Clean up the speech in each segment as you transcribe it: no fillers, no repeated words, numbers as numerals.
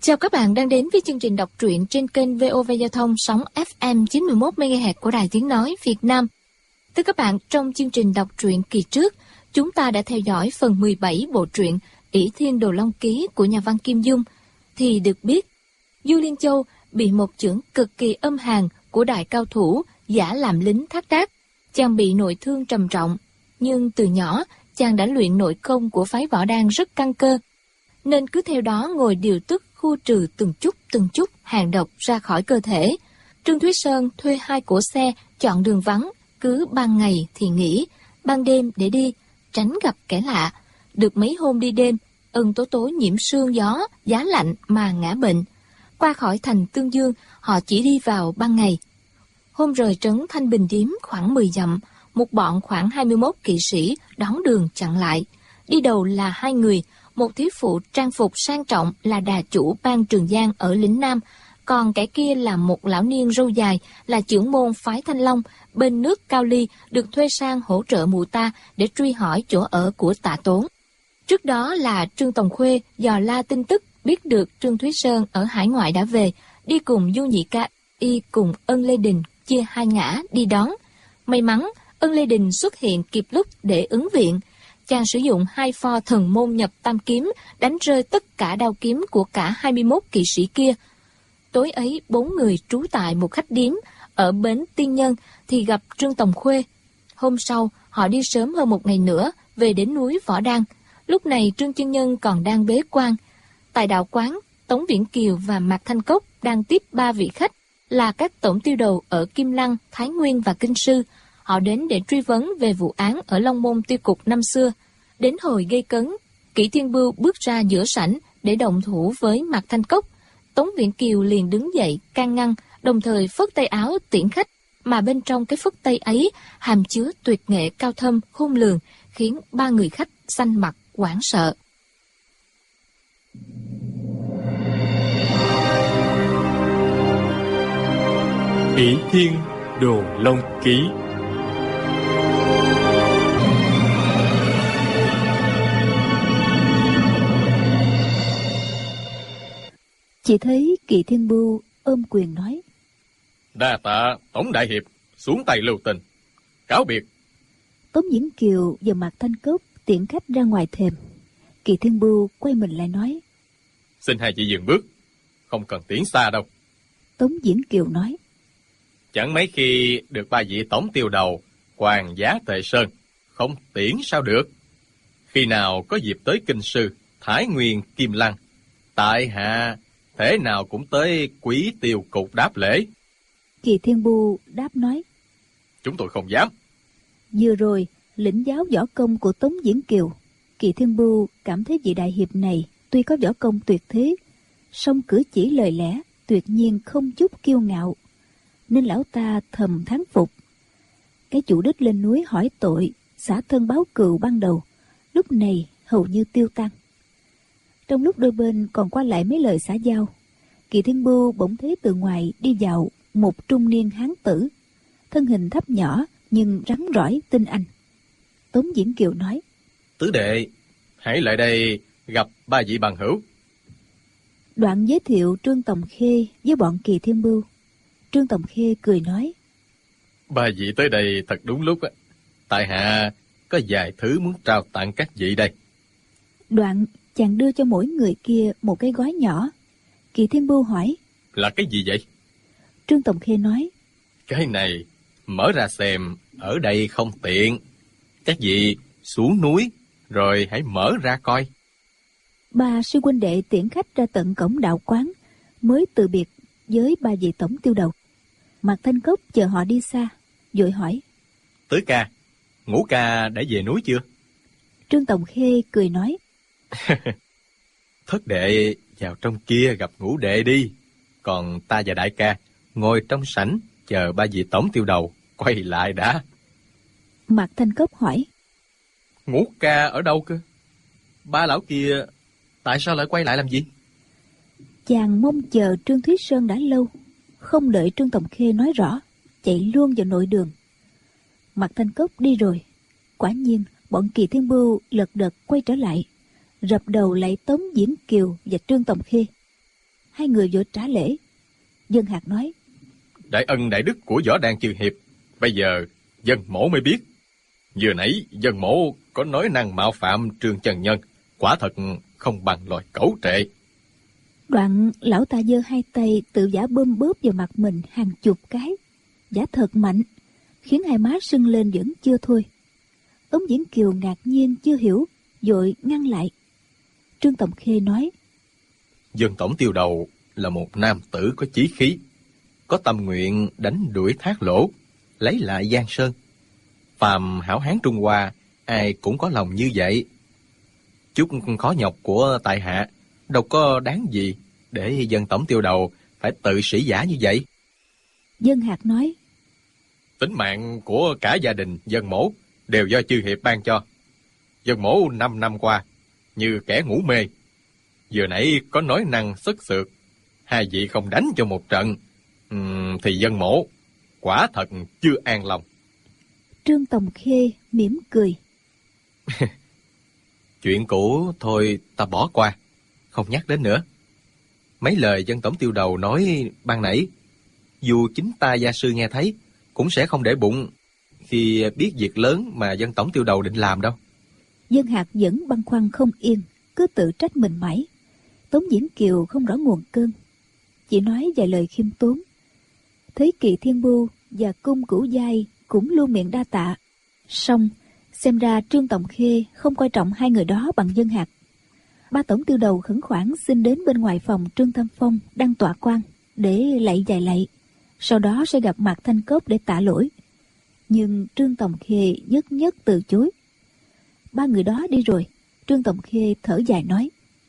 Chào các bạn đang đến với chương trình đọc truyện trên kênh VOV Giao thông sóng FM 91 MHz của Đài Tiếng nói Việt Nam. Thưa các bạn, trong chương trình đọc truyện kỳ trước, chúng ta đã theo dõi phần 17 bộ truyện Ỷ Thiên Đồ Long Ký của nhà văn Kim Dung. Thì được biết, Du Liên Châu bị một chưởng cực kỳ âm hàn của đại cao thủ giả làm lính Thác Đác. Chàng bị nội thương trầm trọng, nhưng từ nhỏ chàng đã luyện nội công của phái Võ Đan rất căn cơ, nên cứ theo đó ngồi điều tức khu trừ từng chút hàn độc ra khỏi cơ thể. Trương Thúy Sơn thuê 2 cỗ xe chọn đường vắng, cứ ban ngày thì nghỉ, ban đêm để đi, tránh gặp kẻ lạ. Được mấy hôm đi đêm, Ân Tố Tố nhiễm sương gió, giá lạnh mà ngã bệnh. Qua khỏi thành Tương Dương, họ chỉ đi vào ban ngày. Hôm rời trấn Thanh Bình Điếm khoảng 10 dặm, một bọn khoảng 21 kỵ sĩ đón đường chặn lại. Đi đầu là 2 người, một thiếu phụ trang phục sang trọng là đà chủ Ban Trường Giang ở lĩnh Nam, còn kẻ kia là một lão niên râu dài là trưởng môn phái Thanh Long bên nước Cao Ly, được thuê sang hỗ trợ mụ ta để truy hỏi chỗ ở của Tạ Tốn. Trước đó là Trương Tòng Khuê dò la tin tức, biết được Trương Thúy Sơn ở hải ngoại đã về, đi cùng Du Nhị Ca Y cùng Ân Lê Đình chia 2 ngã đi đón. May mắn Ân Lê Đình xuất hiện kịp lúc để ứng viện. Chàng sử dụng 2 pho thần môn nhập tam kiếm, đánh rơi tất cả đao kiếm của cả 21 kỵ sĩ kia. Tối ấy 4 người trú tại một khách điếm ở bến Tiên Nhân thì gặp Trương Tòng Khuê. Hôm sau họ đi sớm hơn 1 ngày nữa về đến núi Võ Đan. Lúc này Trương Chân Nhân còn đang bế quan. Tại đạo quán, Tống Viễn Kiều và Mạc Thanh Cốc đang tiếp 3 vị khách là các tổng tiêu đầu ở Kim Lăng, Thái Nguyên và Kinh Sư. Họ đến để truy vấn về vụ án ở Long Môn Tiêu Cục năm xưa. Đến hồi gây cấn, Kỷ Thiên Bưu bước ra giữa sảnh để động thủ với Mạc Thanh Cốc. Tống Viễn Kiều liền đứng dậy can ngăn, đồng thời phất tay áo tiễn khách, mà bên trong cái phất tay ấy hàm chứa tuyệt nghệ cao thâm khôn lường, khiến 3 người khách xanh mặt hoảng sợ. Ỷ Thiên Đồ Long Ký. Chỉ thấy Kỷ Thiên Bưu ôm quyền nói: Đa tạ Tổng Đại Hiệp xuống tay lưu tình, cáo biệt. Tống Viễn Kiều và Mạc Thanh Cốc tiễn khách ra ngoài thềm. Kỷ Thiên Bưu quay mình lại nói: Xin hai chị dừng bước, không cần tiến xa đâu. Tống Viễn Kiều nói: Chẳng mấy khi được 3 vị tổng tiêu đầu Hoàng Giá Tề Sơn, không tiễn sao được. Khi nào có dịp tới Kinh Sư, Thái Nguyên, Kim Lăng, tại hạ thế nào cũng tới Quý Tiêu Cục đáp lễ. Kỷ Thiên Bưu đáp nói: Chúng tôi không dám. Vừa rồi lĩnh giáo võ công của Tống Viễn Kiều, Kỷ Thiên Bưu cảm thấy vị đại hiệp này tuy có võ công tuyệt thế, song cử chỉ lời lẽ tuyệt nhiên không chút kiêu ngạo, nên lão ta thầm thán phục. Cái chủ đích lên núi hỏi tội, xả thân báo cừu ban đầu, lúc này hầu như tiêu tan. Trong lúc đôi bên còn qua lại mấy lời xã giao, Kỷ Thiên Bưu bỗng thấy từ ngoài đi vào một trung niên hán tử, thân hình thấp nhỏ nhưng rắn rỏi tinh anh. Tống Viễn Kiều nói: Tứ đệ, hãy lại đây gặp 3 vị bằng hữu. Đoạn giới thiệu Trương Tòng Khê với bọn Kỷ Thiên Bưu. Trương Tòng Khê cười nói: 3 vị tới đây thật đúng lúc á. Tại hạ có vài thứ muốn trao tặng các vị đây. Đoạn chàng đưa cho mỗi người kia một cái gói nhỏ. Kỷ Thiên Bưu hỏi: Là cái gì vậy? Trương Tòng Khê nói: Cái này mở ra xem, ở đây không tiện. Các vị xuống núi rồi hãy mở ra coi. 3 sư huynh đệ tiễn khách ra tận cổng đạo quán, mới từ biệt với 3 vị tổng tiêu đầu. Mạc Thanh Cốc chờ họ đi xa, vội hỏi: Tứ ca, Ngũ ca đã về núi chưa? Trương Tòng Khê cười nói: Thất đệ vào trong kia gặp Ngũ đệ đi. Còn ta và đại ca ngồi trong sảnh chờ 3 vị tổng tiêu đầu quay lại đã. Mạc Thanh Cốc hỏi: Ngũ ca ở đâu cơ? 3 lão kia tại sao lại quay lại làm gì? Chàng mong chờ Trương Thúy Sơn đã lâu, không đợi Trương Tòng Khê nói rõ, chạy luôn vào nội đường. Mạc Thanh Cốc đi rồi, quả nhiên bọn Kỷ Thiên Bưu lật đật quay trở lại, rập đầu lại Tống Viễn Kiều và Trương Tòng Khê. Hai người vội trả lễ. Dân Hạc nói: Đại ân đại đức của Võ Đan chư hiệp, bây giờ dân mổ mới biết. Vừa nãy dân mổ có nói năng mạo phạm Trương chân nhân, quả thật không bằng loài cẩu trệ. Đoạn lão ta giơ hai tay tự giả bơm bóp vào mặt mình hàng chục cái, giả thật mạnh, khiến hai má sưng lên vẫn chưa thôi. Tống Diễn Kiều ngạc nhiên chưa hiểu, vội ngăn lại. Trương Tòng Khê nói: Dân tổng tiêu đầu là một nam tử có chí khí, có tâm nguyện đánh đuổi Thác Lỗ, lấy lại Giang Sơn. Phàm hảo hán Trung Hoa ai cũng có lòng như vậy. Chút khó nhọc của tại hạ đâu có đáng gì để dân tổng tiêu đầu phải tự sĩ giả như vậy. Dân Hạc nói: Tính mạng của cả gia đình dân mổ đều do chư hiệp ban cho. Dân mổ 5 năm qua như kẻ ngủ mê, vừa nãy có nói năng sức sượt, hai vị không đánh cho một trận, thì dân mổ quả thật chưa an lòng. Trương Tòng Khê mỉm cười: Chuyện cũ thôi ta bỏ qua, không nhắc đến nữa. Mấy lời dân tổng tiêu đầu nói ban nãy, dù chính ta gia sư nghe thấy cũng sẽ không để bụng khi biết việc lớn mà dân tổng tiêu đầu định làm đâu. Dân Hạc vẫn băn khoăn không yên, cứ tự trách mình mãi. Tống Diễn Kiều không rõ nguồn cơn, chỉ nói vài lời khiêm tốn. Thấy Kỳ Thiên Bưu và Cung Cửu Giai cũng luôn miệng đa tạ. Song xem ra Trương Tòng Khê không coi trọng hai người đó bằng Dân Hạc. Ba tổng tiêu đầu khẩn khoản xin đến bên ngoài phòng Trương Tam Phong đang tọa quan để lạy vài lạy, sau đó sẽ gặp Mạc Thanh Cốc để tạ lỗi. Nhưng Trương Tòng Khê nhất nhất từ chối. Ba người đó đi rồi, Trương Tòng Khê thở dài nói: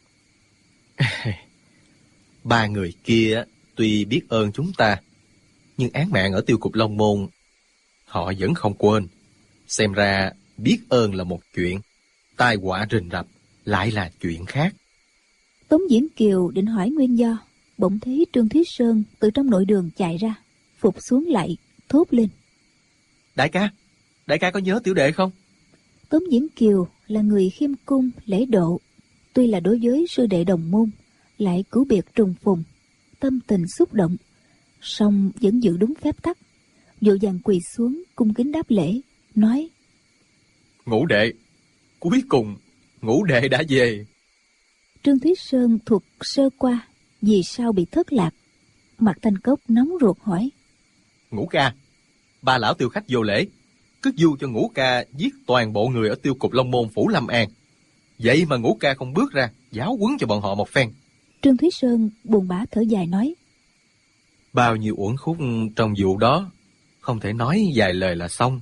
Ba người kia tuy biết ơn chúng ta, nhưng án mạng ở Tiêu Cục Long Môn họ vẫn không quên. Xem ra biết ơn là một chuyện, tai họa rình rập lại là chuyện khác. Tống Diễn Kiều định hỏi nguyên do, bỗng thấy Trương Thúy Sơn từ trong nội đường chạy ra, phục xuống lại, thốt lên: Đại ca có nhớ tiểu đệ không? Tống Diễn Kiều là người khiêm cung lễ độ, tuy là đối với sư đệ đồng môn, lại cứu biệt trùng phùng, tâm tình xúc động, song vẫn giữ đúng phép tắc, vội vàng quỳ xuống cung kính đáp lễ, nói: Ngũ đệ, cuối cùng ngũ đệ đã về. Trương Thúy Sơn thuật sơ qua vì sao bị thất lạc. Mạc Thanh Cốc nóng ruột hỏi: Ngũ ca, ba lão tiêu khách vô lễ, cứ du cho ngũ ca giết toàn bộ người ở Tiêu Cục Long Môn phủ Lâm An. Vậy mà ngũ ca không bước ra giáo huấn cho bọn họ một phen. Trương Thúy Sơn buồn bã thở dài nói: Bao nhiêu uẩn khúc trong vụ đó, không thể nói vài lời là xong.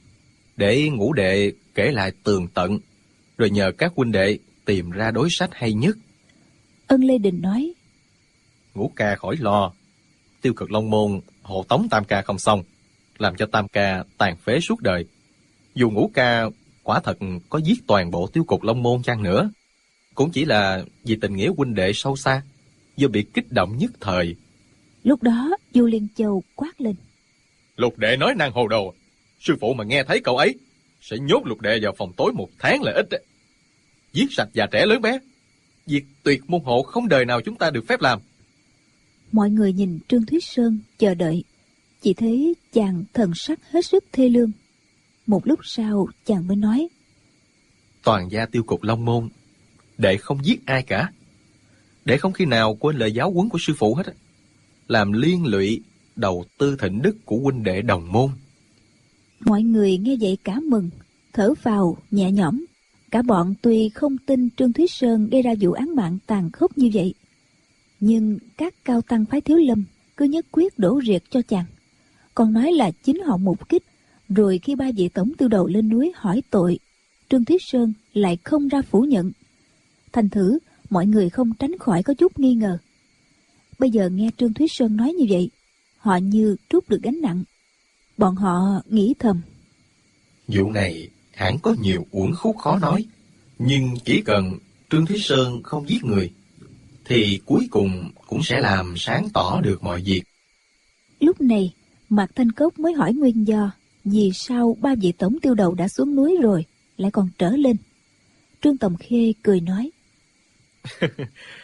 Để ngũ đệ kể lại tường tận, rồi nhờ các huynh đệ tìm ra đối sách hay nhất. Ân Lê Đình nói: Ngũ ca khỏi lo, Tiêu Cực Long Môn hộ tống tam ca không xong, làm cho tam ca tàn phế suốt đời. Dù ngũ ca quả thật có giết toàn bộ Tiêu Cục Long Môn chăng nữa, cũng chỉ là vì tình nghĩa huynh đệ sâu xa, do bị kích động nhất thời. Lúc đó Du Liên Châu quát lên: Lục đệ nói năng hồ đồ, sư phụ mà nghe thấy cậu ấy sẽ nhốt lục đệ vào phòng tối 1 tháng là ít. Giết sạch già trẻ lớn bé, việc tuyệt môn hộ không đời nào chúng ta được phép làm. Mọi người nhìn Trương Thúy Sơn chờ đợi, chỉ thấy chàng thần sắc hết sức thê lương. Một lúc sau chàng mới nói: Toàn gia Tiêu Cục Long Môn, đệ không giết ai cả. Đệ không khi nào quên lời giáo huấn của sư phụ hết, làm liên lụy đầu tư thịnh đức của huynh đệ đồng môn. Mọi người nghe vậy cả mừng, thở phào nhẹ nhõm. Cả bọn tuy không tin Trương Thúy Sơn gây ra vụ án mạng tàn khốc như vậy, nhưng các cao tăng phái Thiếu Lâm cứ nhất quyết đổ riệt cho chàng, còn nói là chính họ mục kích. Rồi khi ba vị tổng tiêu đầu lên núi hỏi tội, Trương Thúy Sơn lại không ra phủ nhận. Thành thử mọi người không tránh khỏi có chút nghi ngờ. Bây giờ nghe Trương Thúy Sơn nói như vậy, họ như trút được gánh nặng. Bọn họ nghĩ thầm: Vụ này hẳn có nhiều uẩn khúc khó nói, nhưng chỉ cần Trương Thúy Sơn không giết người, thì cuối cùng cũng sẽ làm sáng tỏ được mọi việc. Lúc này Mạc Thanh Cốc mới hỏi nguyên do vì sao ba vị tổng tiêu đầu đã xuống núi rồi lại còn trở lên. Trương Tòng Khê cười nói: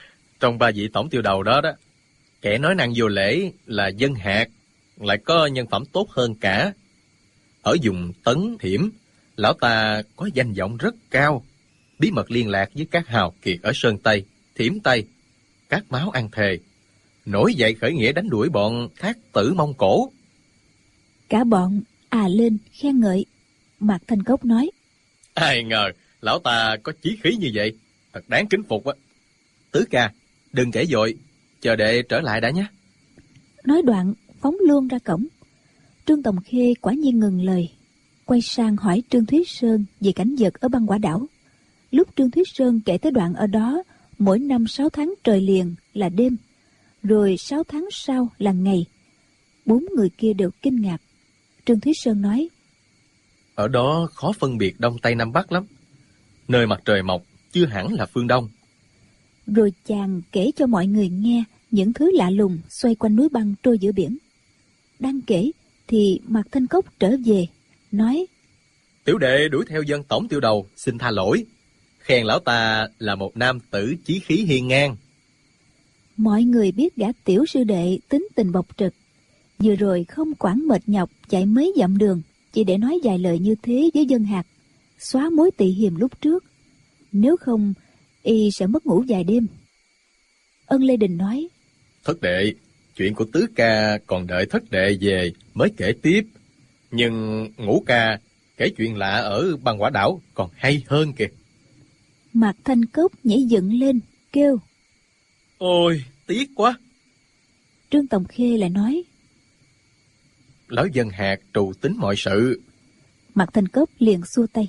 Trong ba vị tổng tiêu đầu đó đó, kẻ nói năng vô lễ là Dân Hạc, lại có nhân phẩm tốt hơn cả. Ở vùng Tấn Thiểm, lão ta có danh vọng rất cao, bí mật liên lạc với các hào kiệt ở Sơn Tây, Thiểm Tây, các máu ăn thề, nổi dậy khởi nghĩa đánh đuổi bọn Thát Tử Mông Cổ. Cả bọn lên khen ngợi. Mạc Thanh Cốc nói: Ai ngờ lão ta có chí khí như vậy, thật đáng kính phục á. Tứ ca, đừng kể vội, chờ đệ trở lại đã nhé. Nói đoạn phóng luôn ra cổng. Trương Tòng Khê quả nhiên ngừng lời, quay sang hỏi Trương Thúy Sơn về cảnh vật ở băng quả đảo. Lúc Trương Thúy Sơn kể tới đoạn ở đó, mỗi năm 6 tháng trời liền là đêm, rồi 6 tháng sau là ngày. 4 người kia đều kinh ngạc. Trương Thúy Sơn nói: Ở đó khó phân biệt Đông Tây Nam Bắc lắm. Nơi mặt trời mọc chưa hẳn là phương Đông. Rồi chàng kể cho mọi người nghe những thứ lạ lùng xoay quanh núi băng trôi giữa biển. Đang kể thì Mạc Thanh Cốc trở về, nói: Tiểu đệ đuổi theo Dân tổng tiêu đầu, xin tha lỗi. Khen lão ta là một nam tử chí khí hiên ngang. Mọi người biết gã tiểu sư đệ tính tình bộc trực, vừa rồi không quản mệt nhọc chạy mấy dặm đường chỉ để nói vài lời như thế với Dân Hạc, xóa mối tị hiềm lúc trước. Nếu không, y sẽ mất ngủ vài đêm. Ân Lê Đình nói: Thất đệ, chuyện của tứ ca còn đợi thất đệ về mới kể tiếp. Nhưng ngũ ca kể chuyện lạ ở băng quả đảo còn hay hơn kìa. Mạc Thanh Cốc nhảy dựng lên kêu: Ôi, tiếc quá. Trương Tòng Khê lại nói: Lão Dân Hạc trù tính mọi sự. Mạc Thanh Cốc liền xua tay: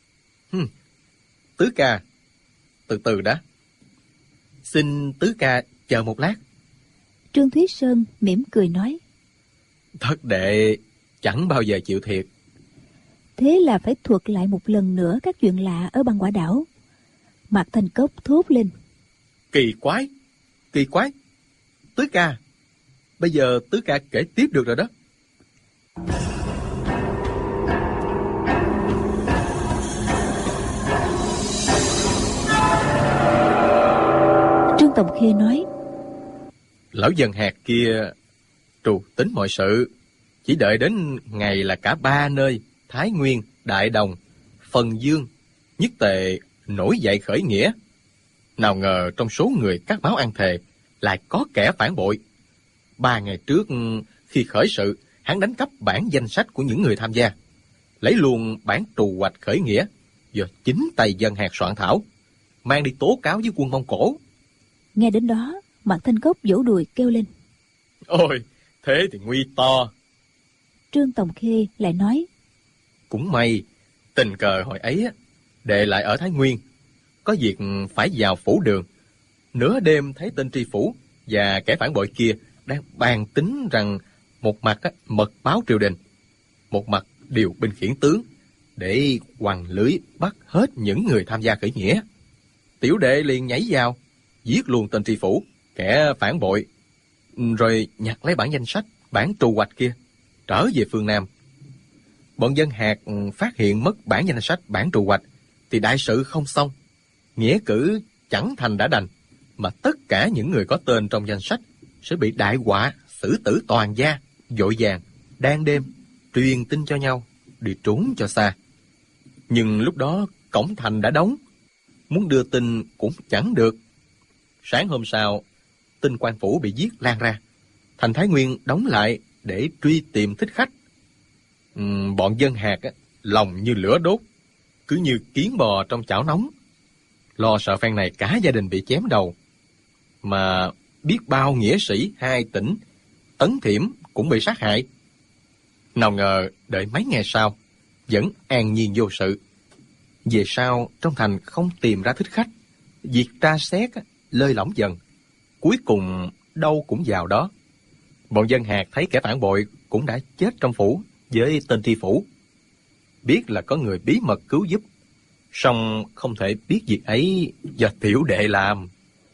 Tứ ca, từ từ đã. Xin tứ ca chờ một lát. Trương Thúy Sơn mỉm cười nói: Thất đệ chẳng bao giờ chịu thiệt. Thế là phải thuật lại một lần nữa các chuyện lạ ở băng quả đảo. Mạc Thanh Cốc thốt lên: Kỳ quái, kỳ quái. Tứ ca, bây giờ tứ ca kể tiếp được rồi đó. Trương Tòng Khê nói: Lão Dân Hạc kia trù tính mọi sự, chỉ đợi đến ngày là cả ba nơi Thái Nguyên, Đại Đồng, Phần Dương nhất tề nổi dậy khởi nghĩa. Nào ngờ trong số người cắt máu ăn thề lại có kẻ phản bội. 3 ngày trước khi khởi sự, hắn đánh cắp bản danh sách của những người tham gia, lấy luôn bản trù hoạch khởi nghĩa do chính tay Dân Hạc soạn thảo, mang đi tố cáo với quân Mông Cổ. Nghe đến đó, Mạc Thanh Cốc vỗ đùi kêu lên: Ôi, thế thì nguy to. Trương Tòng Khê lại nói: Cũng may, tình cờ hồi ấy đệ lại ở Thái Nguyên, có việc phải vào phủ đường. Nửa đêm thấy tên tri phủ và kẻ phản bội kia đang bàn tính rằng một mặt mật báo triều đình, một mặt điều binh khiển tướng để quằn lưới bắt hết những người tham gia khởi nghĩa. Tiểu đệ liền nhảy vào, giết luôn tên tri phủ, kẻ phản bội, rồi nhặt lấy bản danh sách, bản trù hoạch kia, trở về phương Nam. Bọn Dân Hạc phát hiện mất bản danh sách, bản trù hoạch thì đại sự không xong, nghĩa cử chẳng thành đã đành, mà tất cả những người có tên trong danh sách sẽ bị đại họa xử tử toàn gia. Vội vàng đang đêm truyền tin cho nhau đi trốn cho xa. Nhưng lúc đó cổng thành đã đóng, muốn đưa tin cũng chẳng được. Sáng hôm sau, tin quan phủ bị giết lan ra, thành Thái Nguyên đóng lại để truy tìm thích khách. Bọn Dân Hạc lòng như lửa đốt, cứ như kiến bò trong chảo nóng, lo sợ phen này cả gia đình bị chém đầu, mà biết bao nghĩa sĩ 2 tỉnh Tấn Thiểm cũng bị sát hại. Nào ngờ đợi mấy ngày sau vẫn an nhiên vô sự. Về sau trong thành không tìm ra thích khách, việc tra xét lơi lỏng dần, cuối cùng đâu cũng vào đó. Bọn Dân Hạc thấy kẻ phản bội cũng đã chết trong phủ với tên tri phủ, biết là có người bí mật cứu giúp, song không thể biết việc ấy do tiểu đệ làm.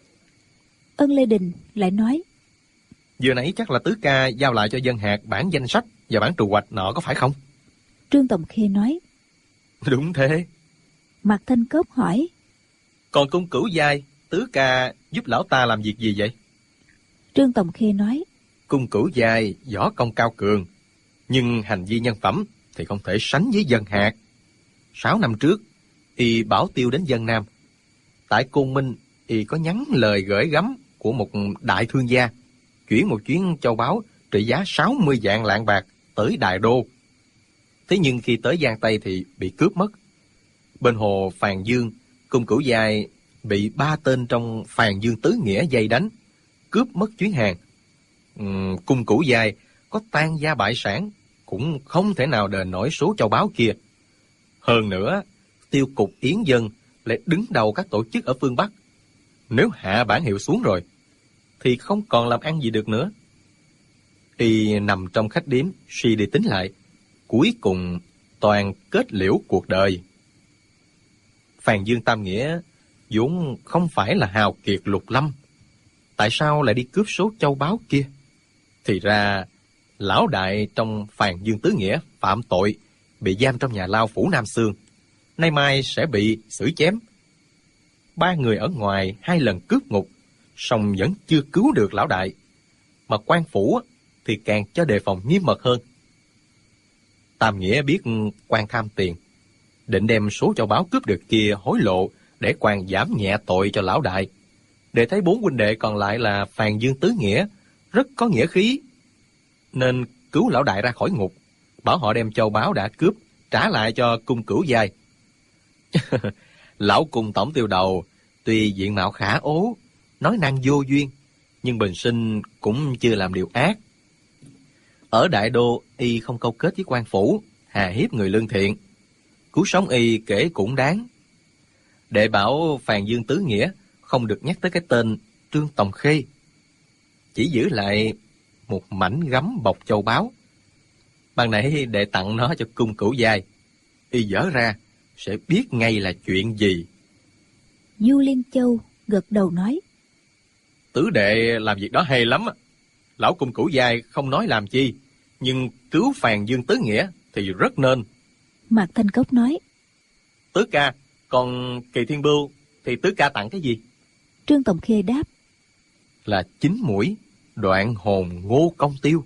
Ân Lê Đình lại nói: Vừa nãy chắc là tứ ca giao lại cho Dân Hạc bản danh sách và bản trù hoạch nọ, có phải không? Trương Tòng Khê nói: Đúng thế. Mạc Thanh Cốc hỏi: Còn cung cửu giai Tứ ca giúp lão ta làm việc gì vậy? Trương Tòng Khê nói, Cung Cửu Giai võ công cao cường, nhưng hành vi nhân phẩm thì không thể sánh với Dân Hạc. 6 năm trước, y bảo tiêu đến Vân Nam. Tại Côn Minh, y có nhắn lời gửi gắm của một đại thương gia, chuyển một chuyến châu báu trị giá 60 vạn lạng bạc tới Đài Đô. Thế nhưng khi tới Giang Tây thì bị cướp mất. Bên hồ Phàn Dương, Cung Cửu Giai bị 3 tên trong Phàn Dương Tứ Nghĩa vây đánh, cướp mất chuyến hàng. Cung Cửu Giai có tan gia bại sản cũng không thể nào đền nổi số châu báu kia. Hơn nữa, Tiêu cục Yến Dân lại đứng đầu các tổ chức ở phương Bắc. Nếu hạ bản hiệu xuống rồi, thì không còn làm ăn gì được nữa. Y nằm trong khách điếm, suy đi tính lại, cuối cùng toàn kết liễu cuộc đời. Phàn Dương Tam Nghĩa vốn không phải là hào kiệt lục lâm, tại sao lại đi cướp số châu báu kia? Thì ra, lão đại trong Phàn Dương Tứ Nghĩa phạm tội, bị giam trong nhà lao phủ Nam Xương, nay mai sẽ bị xử chém. 3 người ở ngoài 2 lần cướp ngục, song vẫn chưa cứu được lão đại. Mà quan phủ thì càng cho đề phòng nghiêm mật hơn. Tam Nghĩa biết quan tham tiền, định đem số châu báu cướp được kia hối lộ để quan giảm nhẹ tội cho lão đại. Để thấy 4 huynh đệ còn lại là Phàn Dương Tứ Nghĩa rất có nghĩa khí, nên cứu lão đại ra khỏi ngục, bảo họ đem châu báu đã cướp trả lại cho Cung Cửu Giai. Lão Cung tổng tiêu đầu tuy diện mạo khả ố, nói năng vô duyên, nhưng bình sinh cũng chưa làm điều ác. Ở Đại Đô, y không câu kết với quan phủ, hà hiếp người lương thiện, cứu sống y kể cũng đáng. Đệ bảo Phàn Dương Tứ Nghĩa không được nhắc tới cái tên Trương Tòng Khê, chỉ giữ lại một mảnh gấm bọc châu báu. Ban nãy đệ tặng nó cho Cung Cửu Giai, y dở ra sẽ biết ngay là chuyện gì. Du Liên Châu gật đầu nói, Tứ đệ làm việc đó hay lắm. Lão Cung Cửu Giai không nói làm chi, nhưng cứu Phàn Dương Tứ Nghĩa thì rất nên. Mạc Thanh Cốc nói, Tứ ca, còn Kỳ Thiên Bưu thì tứ ca tặng cái gì? Trương Tòng Khê đáp, Là 9 mũi đoạn hồn Ngô Công Tiêu.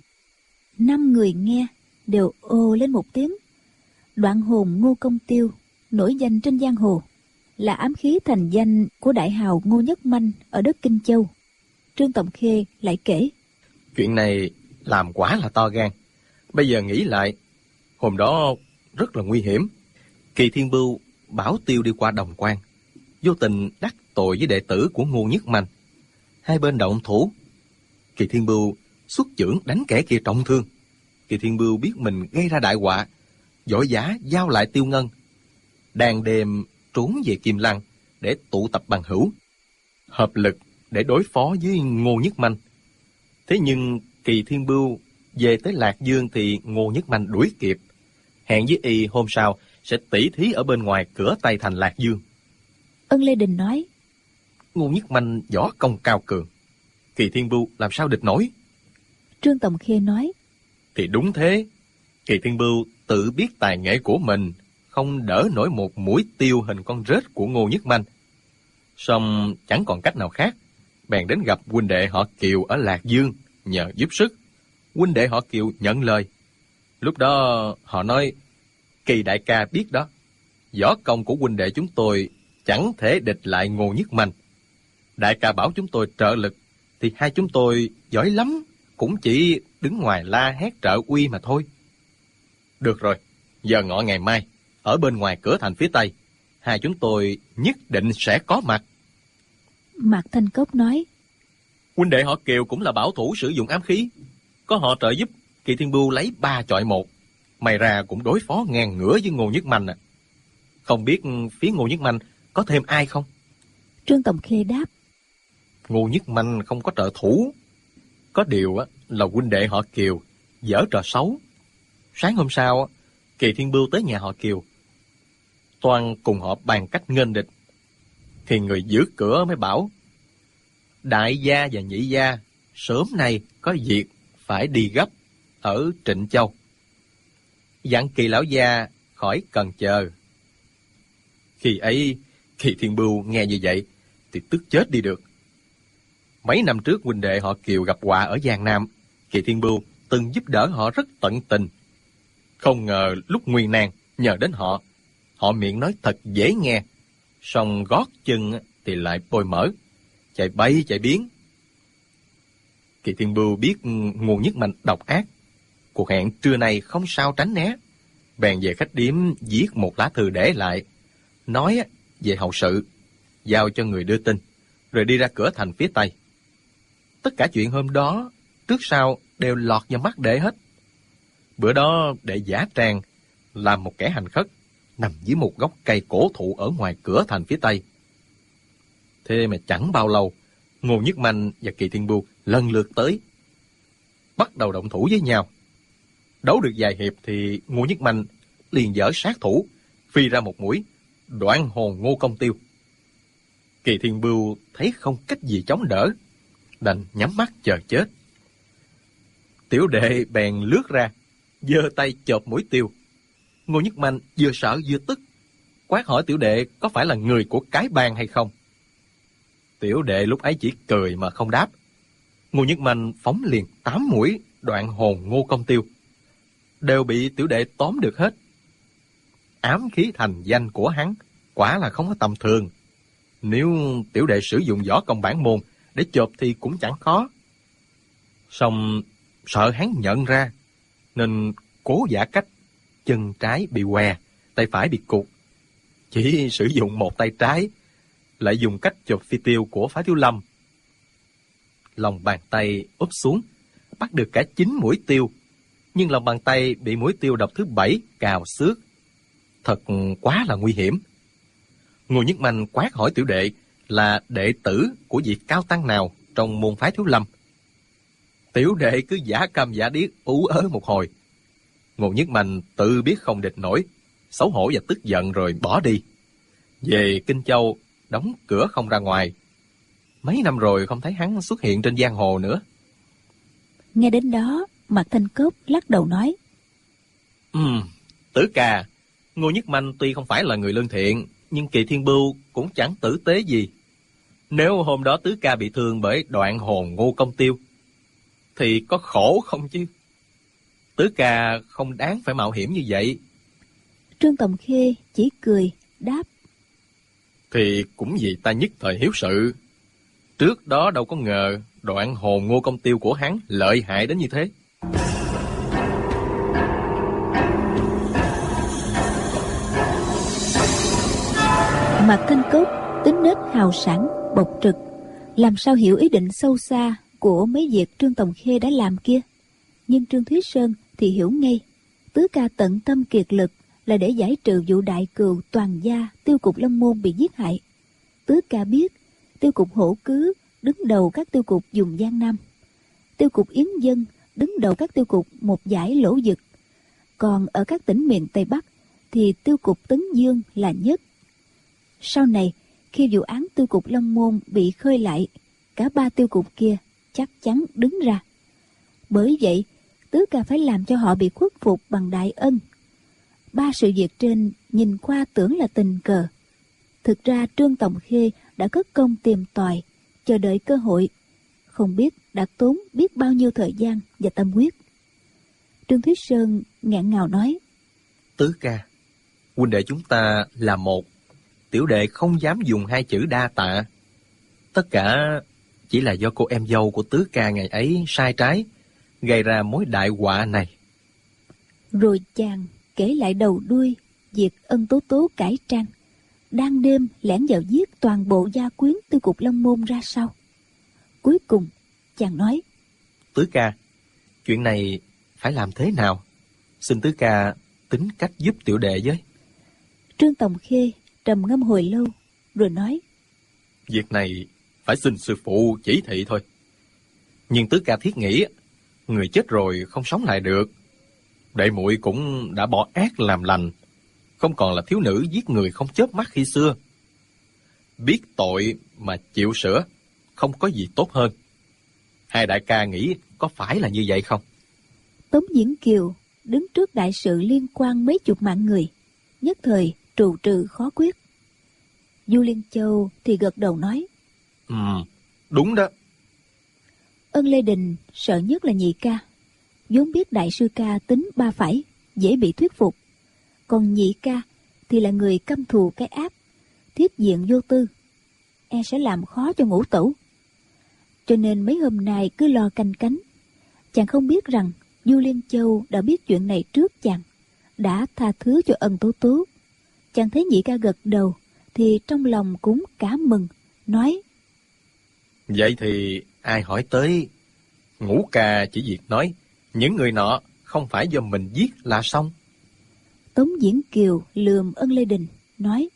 5 người nghe đều ồ lên một tiếng. Đoạn hồn Ngô Công Tiêu nổi danh trên giang hồ, là ám khí thành danh của đại hào Ngô Nhất Manh ở đất Kinh Châu. Trương Tòng Khê lại kể, Chuyện này làm quả là to gan. Bây giờ nghĩ lại, hôm đó rất là nguy hiểm. Kỳ Thiên Bưu bảo tiêu đi qua Đồng Quan, vô tình đắc tội với đệ tử của Ngô Nhất Manh. Hai bên động thủ. Kỳ Thiên Bưu xuất chưởng đánh kẻ kia trọng thương. Kỳ Thiên Bưu biết mình gây ra đại họa, vội vã giao lại Tiêu Ngân, đang đêm trốn về Kim Lăng để tụ tập bằng hữu, hợp lực để đối phó với Ngô Nhất Manh. Thế nhưng Kỳ Thiên Bưu về tới Lạc Dương thì Ngô Nhất Manh đuổi kịp, hẹn với y hôm sau sẽ tỉ thí ở bên ngoài cửa Tây thành Lạc Dương. Ân Lê Đình nói, Ngô Nhất Manh võ công cao cường, Kỳ Thiên Bưu làm sao địch nổi? Trương Tòng Khê nói, Thì đúng thế, Kỳ Thiên Bưu tự biết tài nghệ của mình không đỡ nổi một mũi tiêu hình con rết của Ngô Nhất Manh. Song chẳng còn cách nào khác, bèn đến gặp huynh đệ họ Kiều ở Lạc Dương nhờ giúp sức. Huynh đệ họ Kiều nhận lời. Lúc đó họ nói, Kỳ đại ca biết đó, võ công của huynh đệ chúng tôi chẳng thể địch lại Ngô Nhất Manh. Đại ca bảo chúng tôi trợ lực, thì hai chúng tôi giỏi lắm, cũng chỉ đứng ngoài la hét trợ uy mà thôi. Được rồi, giờ ngọ ngày mai, ở bên ngoài cửa thành phía Tây, hai chúng tôi nhất định sẽ có mặt. Mạc Thanh Cốc nói, Huynh đệ họ Kiều cũng là bảo thủ sử dụng ám khí, có họ trợ giúp, Kỳ Thiên Bưu lấy 3 chọi 1, may ra cũng đối phó ngang ngửa với Ngô Nhất Manh. Không biết phía Ngô Nhất Manh có thêm ai không? Trương Tòng Khê đáp, Ngô Nhất Manh không có trợ thủ. Có điều là huynh đệ họ Kiều giở trò xấu. Sáng hôm sau, Kỳ Thiên Bưu tới nhà họ Kiều, toan cùng họ bàn cách nghênh địch. Thì người giữ cửa mới bảo, đại gia và nhị gia sớm nay có việc phải đi gấp ở Trịnh Châu, dặn Kỳ lão gia khỏi cần chờ. Khi ấy, Kỳ Thiên Bưu nghe như vậy thì tức chết đi được. Mấy năm trước huynh đệ họ Kiều gặp họa ở Giang Nam, Kỳ Thiên Bưu từng giúp đỡ họ rất tận tình. Không ngờ lúc nguy nan nhờ đến họ, họ miệng nói thật dễ nghe, song gót chân thì lại bôi mỡ, chạy bay chạy biến. Kỳ Thiên Bưu biết Ngô Nhất Mạnh độc ác, cuộc hẹn trưa nay không sao tránh né, bèn về khách điếm viết một lá thư để lại, nói về hậu sự, giao cho người đưa tin, rồi đi ra cửa thành phía Tây. Tất cả chuyện hôm đó, trước sau đều lọt vào mắt đệ hết. Bữa đó đệ giả trang làm một kẻ hành khất, nằm dưới một gốc cây cổ thụ ở ngoài cửa thành phía Tây. Thế mà chẳng bao lâu, Ngô Nhất Mạnh và Kỳ Thiên Bưu lần lượt tới, bắt đầu động thủ với nhau. Đấu được vài hiệp thì Ngô Nhất Mạnh liền dở sát thủ, phi ra một mũi, đoạn hồn Ngô Công Tiêu. Kỳ Thiên Bưu thấy không cách gì chống đỡ, đành nhắm mắt chờ chết. Tiểu đệ bèn lướt ra, giơ tay chộp mũi Tiêu. Ngô Nhất Mạnh vừa sợ vừa tức, quát hỏi tiểu đệ có phải là người của cái bang hay không. Tiểu đệ lúc ấy chỉ cười mà không đáp. Ngô Nhất Mạnh phóng liền 8 mũi, đoạn hồn Ngô Công Tiêu, đều bị tiểu đệ tóm được hết. Ám khí thành danh của hắn quả là không có tầm thường. Nếu tiểu đệ sử dụng võ công bản môn để chộp thì cũng chẳng khó. Song sợ hắn nhận ra, nên cố giả cách, chân trái bị què, tay phải bị cụt. Chỉ sử dụng một tay trái, lại dùng cách chộp phi tiêu của Phá Thiếu Lâm. Lòng bàn tay úp xuống, bắt được cả 9 mũi tiêu, nhưng lòng bàn tay bị mũi tiêu độc thứ 7 cào xước. Thật quá là nguy hiểm. Ngô Nhất Mạnh quát hỏi tiểu đệ là đệ tử của vị cao tăng nào trong môn phái Thiếu Lâm. Tiểu đệ cứ giả câm giả điếc ú ớ một hồi. Ngô Nhất Mạnh tự biết không địch nổi, xấu hổ và tức giận rồi bỏ đi. Về Kinh Châu, đóng cửa không ra ngoài. Mấy năm rồi không thấy hắn xuất hiện trên giang hồ nữa. Nghe đến đó, Mạc Thanh Cốc lắc đầu nói: Tử ca, Ngô Nhất Mạnh tuy không phải là người lương thiện, nhưng Kỳ Thiên Bưu cũng chẳng tử tế gì. Nếu hôm đó tứ ca bị thương bởi đoạn hồn Ngô Công Tiêu, thì có khổ không chứ? Tứ ca không đáng phải mạo hiểm như vậy. Trương Tòng Khê chỉ cười đáp: Thì cũng vì ta nhất thời hiếu sự. Trước đó đâu có ngờ đoạn hồn Ngô Công Tiêu của hắn lợi hại đến như thế. Mạc Thanh Cốc tính nết hào sảng, bộc trực, làm sao hiểu ý định sâu xa của mấy việc Trương Tòng Khê đã làm kia. Nhưng Trương Thúy Sơn thì hiểu ngay, tứ ca tận tâm kiệt lực là để giải trừ vụ đại cừu toàn gia Tiêu Cục Long Môn bị giết hại. Tứ ca biết Tiêu Cục Hổ Cứ đứng đầu các tiêu cục vùng Giang Nam, Tiêu Cục Yến Dân đứng đầu các tiêu cục một dải Lỗ Dực, còn ở các tỉnh miền Tây Bắc thì Tiêu Cục Tấn Dương là nhất. Sau này khi vụ án Tiêu Cục Long Môn bị khơi lại, cả 3 tiêu cục kia chắc chắn đứng ra. Bởi vậy tứ ca phải làm cho họ bị khuất phục bằng đại ân. 3 sự việc trên nhìn qua tưởng là tình cờ, thực ra Trương Tòng Khê đã cất công tìm tòi, chờ đợi cơ hội, không biết đã tốn biết bao nhiêu thời gian và tâm huyết. Trương Thúy Sơn nghẹn ngào nói: Tứ ca, huynh đệ chúng ta là một, tiểu đệ không dám dùng 2 chữ đa tạ. Tất cả chỉ là do cô em dâu của tứ ca ngày ấy sai trái, gây ra mối đại họa này. Rồi chàng kể lại đầu đuôi việc Ân Tố Tố cải trang, đang đêm lẻn vào giết toàn bộ gia quyến Tiêu Cục Long Môn ra sao. Cuối cùng chàng nói: Tứ ca, chuyện này phải làm thế nào? Xin tứ ca tính cách giúp tiểu đệ với. Trương Tòng Khê trầm ngâm hồi lâu rồi nói: Việc này phải xin sư phụ chỉ thị thôi. Nhưng tứ ca thiết nghĩ người chết rồi không sống lại được. Đệ muội cũng đã bỏ ác làm lành, không còn là thiếu nữ giết người không chớp mắt khi xưa. Biết tội mà chịu sửa, không có gì tốt hơn. Hai đại ca nghĩ có phải là như vậy không? Tống Diễn Kiều đứng trước đại sự liên quan mấy chục mạng người, nhất thời trù trừ khó quyết. Du Liên Châu thì gật đầu nói: Đúng đó. Ân Lê Đình sợ nhất là Nhị ca, vốn biết đại sư ca tính ba phải, dễ bị thuyết phục. Còn Nhị ca thì là người căm thù cái ác, thiết diện vô tư, e sẽ làm khó cho Ngũ Tẩu. Cho nên mấy hôm nay cứ lo canh cánh. Chàng không biết rằng Du Liên Châu đã biết chuyện này trước chàng, đã tha thứ cho Ân Tố Tố. Chàng thấy Nhị ca gật đầu thì trong lòng cũng cả mừng, nói: Vậy thì ai hỏi tới? Ngũ ca chỉ việc nói những người nọ không phải do mình giết là xong. Tống Diễn Kiều lườm Ân Lê Đình, nói: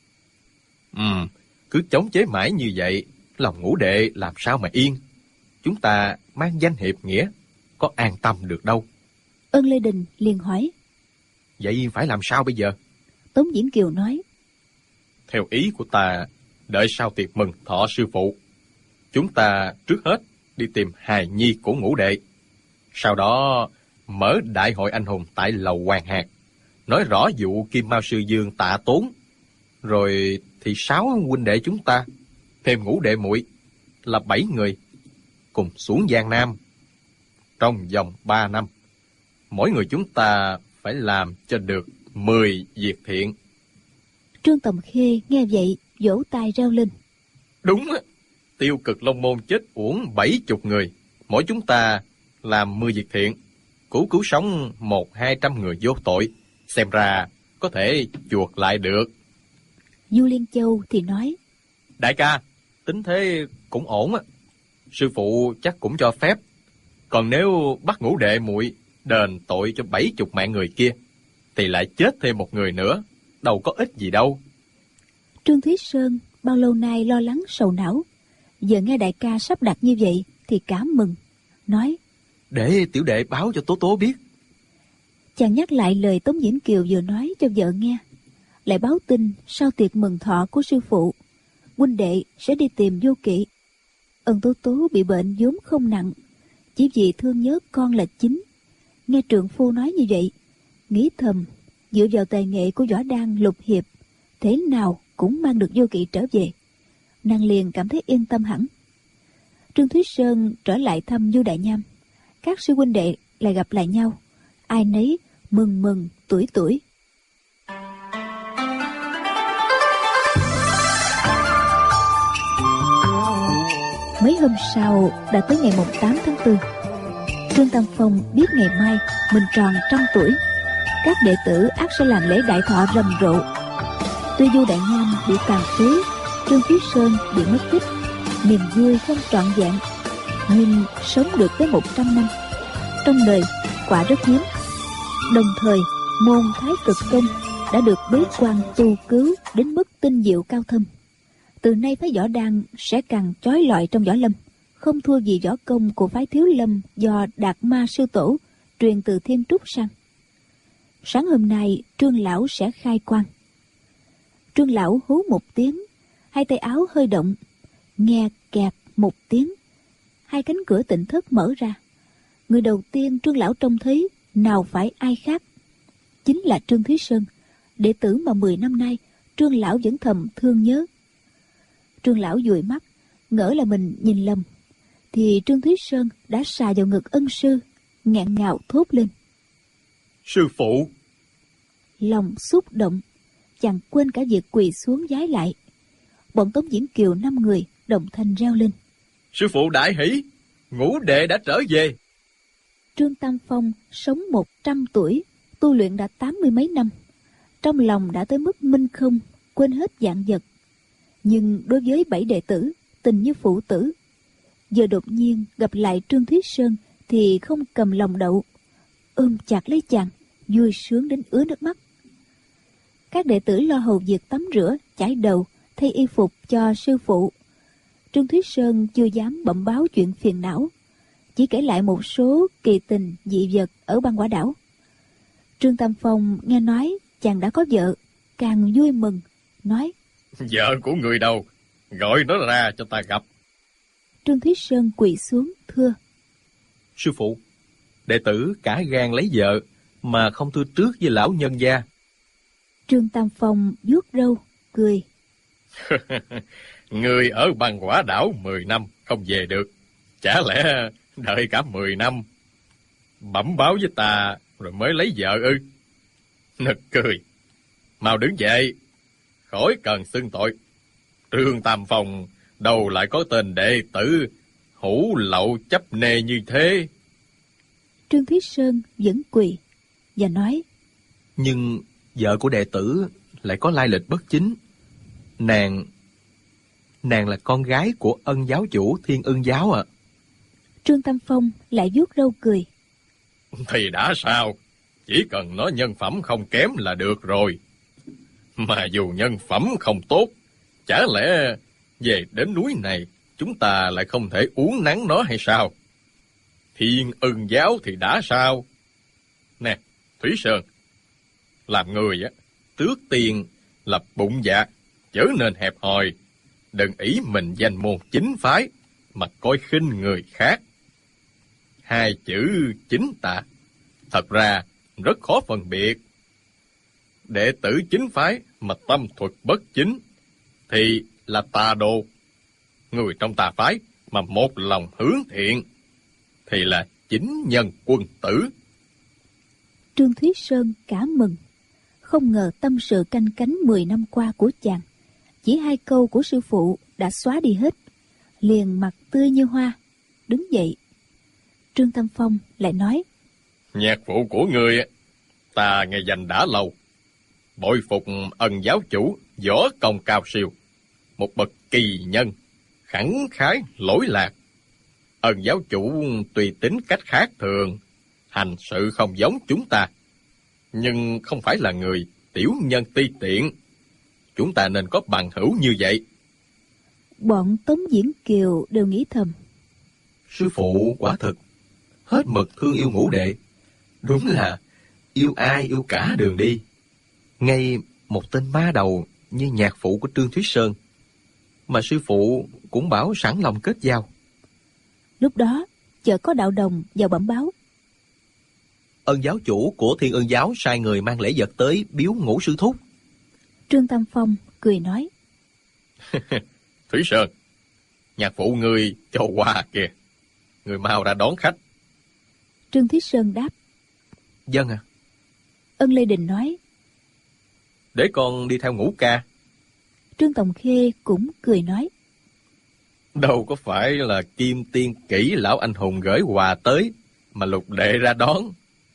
Cứ chống chế mãi như vậy, lòng Ngũ đệ làm sao mà yên. Chúng ta mang danh hiệp nghĩa, có an tâm được đâu. Ân Lê Đình liền hỏi: Vậy phải làm sao bây giờ? Tống Diễn Kiều nói: Theo ý của ta, đợi sau tiệc mừng thọ sư phụ, chúng ta trước hết đi tìm hài nhi của Ngũ đệ. Sau đó mở đại hội anh hùng tại lầu Hoàng Hạc, nói rõ vụ Kim Mao Sư Dương Tạ Tốn. Rồi thì 6 huynh đệ chúng ta, thêm Ngũ đệ muội là 7 người, cùng xuống Giang Nam. Trong vòng 3 năm, mỗi người chúng ta phải làm cho được 10 việc thiện. Trương Tầm Khê nghe vậy vỗ tay reo lên: Đúng á, Tiêu Cực Long Môn chết uổng 70 người, mỗi chúng ta làm 10 việc thiện, cứu sống 100-200 người vô tội, xem ra có thể chuộc lại được. Du Liên Châu thì nói: Đại ca, tính thế cũng ổn á, sư phụ chắc cũng cho phép. Còn nếu bắt Ngũ đệ muội đền tội cho 70 mạng người kia, thì lại chết thêm một người nữa, đâu có ích gì đâu. Trương Thúy Sơn bao lâu nay lo lắng sầu não, giờ nghe đại ca sắp đặt như vậy thì cảm mừng, nói: Để tiểu đệ báo cho Tố Tố biết. Chàng nhắc lại lời Tống Diễn Kiều vừa nói cho vợ nghe, lại báo tin sau tiệc mừng thọ của sư phụ, huynh đệ sẽ đi tìm Vô Kỵ. Ân Tố Tố bị bệnh vốn không nặng, chỉ vì thương nhớ con là chính. Nghe trượng phu nói như vậy, nghĩ thầm dựa vào tài nghệ của Võ Đan Lục Hiệp, thế nào cũng mang được Vô Kỵ trở về. Nàng liền cảm thấy yên tâm hẳn. Trương Thúy Sơn trở lại thăm Du Đại Nham, các sư huynh đệ lại gặp lại nhau, ai nấy mừng mừng tuổi tuổi. Mấy hôm sau đã tới ngày 8 tháng 4. Trương Tam Phong biết ngày mai mình tròn 100 tuổi, các đệ tử ắt sẽ làm lễ đại thọ rầm rộ. Tuy Du Đại Nham bị tàn phế, Trương Thúy Sơn bị mất tích, niềm vui không trọn vẹn, nhưng sống được tới 100 năm trong đời quả rất hiếm. Đồng thời môn Thái Cực Công đã được bế quan tu cứu đến mức tinh diệu cao thâm. Từ nay phái Võ Đan sẽ càng chói lọi trong võ lâm, không thua gì võ công của phái Thiếu Lâm do Đạt Ma sư tổ truyền từ Thiên Trúc sang. Sáng hôm nay Trương lão sẽ khai quan. Trương lão hú một tiếng, hai tay áo hơi động, nghe kẹt một tiếng, hai cánh cửa tịnh thất mở ra. Người đầu tiên Trương lão trông thấy nào phải ai khác, chính là Trương Thúy Sơn, đệ tử mà 10 năm nay Trương lão vẫn thầm thương nhớ. Trương lão dụi mắt, ngỡ là mình nhìn lầm, thì Trương Thúy Sơn đã sà vào ngực ân sư, nghẹn ngào thốt lên: Sư phụ! Lòng xúc động, chàng quên cả việc quỳ xuống vái lại. Bọn Tống Diễn Kiều 5 người đồng thanh reo lên: Sư phụ đại hỷ, Ngũ đệ đã trở về. Trương Tam Phong sống 100 tuổi, tu luyện đã 80 mấy năm, trong lòng đã tới mức minh không, quên hết vạn vật. Nhưng đối với 7 đệ tử, tình như phụ tử. Giờ đột nhiên gặp lại Trương Thúy Sơn thì không cầm lòng đậu, ôm chặt lấy chàng, vui sướng đến ứa nước mắt. Các đệ tử lo hầu việc tắm rửa, chải đầu, thay y phục cho sư phụ. Trương Thúy Sơn chưa dám bẩm báo chuyện phiền não, chỉ kể lại một số kỳ tình dị vật ở băng quả đảo. Trương Tam Phong nghe nói chàng đã có vợ, càng vui mừng, nói: Vợ của người đâu? Gọi nó ra cho ta gặp. Trương Thúy Sơn quỳ xuống thưa: Sư phụ, đệ tử cả gan lấy vợ mà không thưa trước với lão nhân gia. Trương Tam Phong vuốt râu cười: Người ở băng quả đảo 10 năm không về được, chả lẽ đợi cả 10 năm bẩm báo với ta rồi mới lấy vợ ư? Nực cười. Mau đứng dậy, khỏi cần xưng tội. Trương Tam Phong đâu lại có tên đệ tử hủ lậu chấp nê như thế. Trương Thúy Sơn vẫn quỳ và nói: Nhưng vợ của đệ tử lại có lai lịch bất chính. Nàng là con gái của ân giáo chủ Thiên Ưng giáo ạ. Trương Tam Phong lại vuốt râu cười. Thì đã sao, chỉ cần nó nhân phẩm không kém là được rồi. Mà dù nhân phẩm không tốt, chả lẽ về đến núi này chúng ta lại không thể uốn nắn nó hay sao? Thiên Ưng giáo thì đã sao? Nè, Thúy Sơn, làm người á, trước tiên lập bụng dạ, chớ nên hẹp hòi, đừng ý mình danh môn chính phái mà coi khinh người khác. Hai chữ chính tà thật ra rất khó phân biệt. Đệ tử chính phái mà tâm thuật bất chính thì là tà đồ. Người trong tà phái mà một lòng hướng thiện thì là chính nhân quân tử. Trương Thúy Sơn cả mừng, không ngờ tâm sự canh cánh 10 năm qua của chàng, chỉ 2 câu của sư phụ đã xóa đi hết. Liền mặt tươi như hoa, đứng dậy. Trương Tam Phong lại nói: Nhạc phụ của ngươi ta nghe danh đã lâu, bội phục ân giáo chủ võ công cao siêu, một bậc kỳ nhân, khẳng khái lỗi lạc. Ân giáo chủ tùy tính cách khác thường, hành sự không giống chúng ta, nhưng không phải là người tiểu nhân ti tiện. Chúng ta nên có bằng hữu như vậy. Bọn Tống Diễn Kiều đều nghĩ thầm: Sư phụ quả thực hết mực thương yêu ngũ đệ, đúng là yêu ai yêu cả đường đi. Ngay một tên ma đầu như nhạc phụ của Trương Thúy Sơn mà sư phụ cũng bảo sẵn lòng kết giao. Lúc đó chợt có đạo đồng vào bẩm báo: Ân giáo chủ của Thiên Ưng giáo sai người mang lễ vật tới biếu Ngũ sư thúc. Trương Tam Phong cười nói: Thúy Sơn, nhạc phụ ngươi cho quà kìa, người mau ra đón khách. Trương Thúy Sơn đáp: Vâng ạ. Ân Lê Đình nói: Để con đi theo Ngũ ca. Trương Tòng Khê cũng cười nói: Đâu có phải là Kim Tiên Kỷ lão anh hùng gửi quà tới mà Lục đệ ra đón.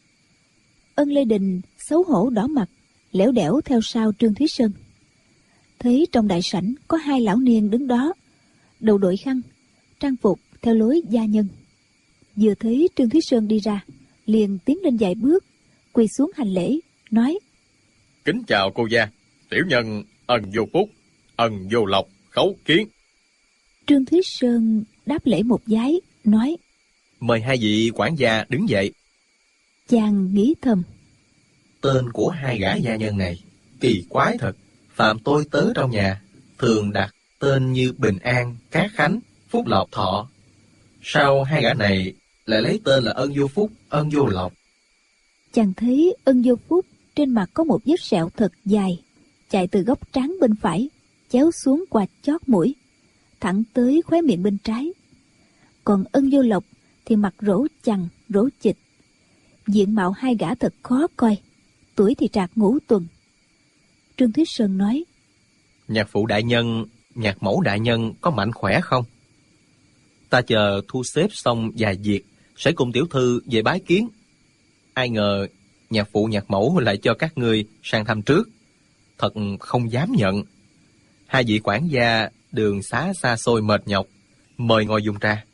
Ân Lê Đình xấu hổ đỏ mặt, lẻo đẻo theo sau Trương Thúy Sơn. Thấy trong đại sảnh có 2 lão niên đứng đó, đầu đội khăn, trang phục theo lối gia nhân. Vừa thấy Trương Thúy Sơn đi ra, liền tiến lên vài bước, quỳ xuống hành lễ, nói: Kính chào cô gia, tiểu nhân Ân Vô Phúc, Ân Vô Lộc khấu kiến. Trương Thúy Sơn đáp lễ một vái, nói: Mời 2 vị quản gia đứng dậy. Chàng nghĩ thầm: Tên của 2 gã gia nhân này kỳ quái thật. Phạm tôi tớ trong nhà thường đặt tên như Bình An, Cát Khánh, Phúc Lộc Thọ. Sao 2 gã này lại lấy tên là Ân Vô Phúc, Ân Vô Lộc? Chàng thấy Ân Vô Phúc trên mặt có một vết sẹo thật dài, chạy từ góc trán bên phải, chéo xuống qua chót mũi, thẳng tới khóe miệng bên trái. Còn Ân Vô Lộc thì mặt rỗ chằng, rỗ chịch. Diện mạo 2 gã thật khó coi, tuổi thì trạc ngũ tuần. Trương Thúy Sơn nói: Nhạc phụ đại nhân, nhạc mẫu đại nhân có mạnh khỏe không? Ta chờ thu xếp xong vài việc sẽ cùng tiểu thư về bái kiến. Ai ngờ nhạc phụ nhạc mẫu lại cho các ngươi sang thăm trước, thật không dám nhận. 2 vị quản gia đường xá xa xôi mệt nhọc, mời ngồi dùng trà.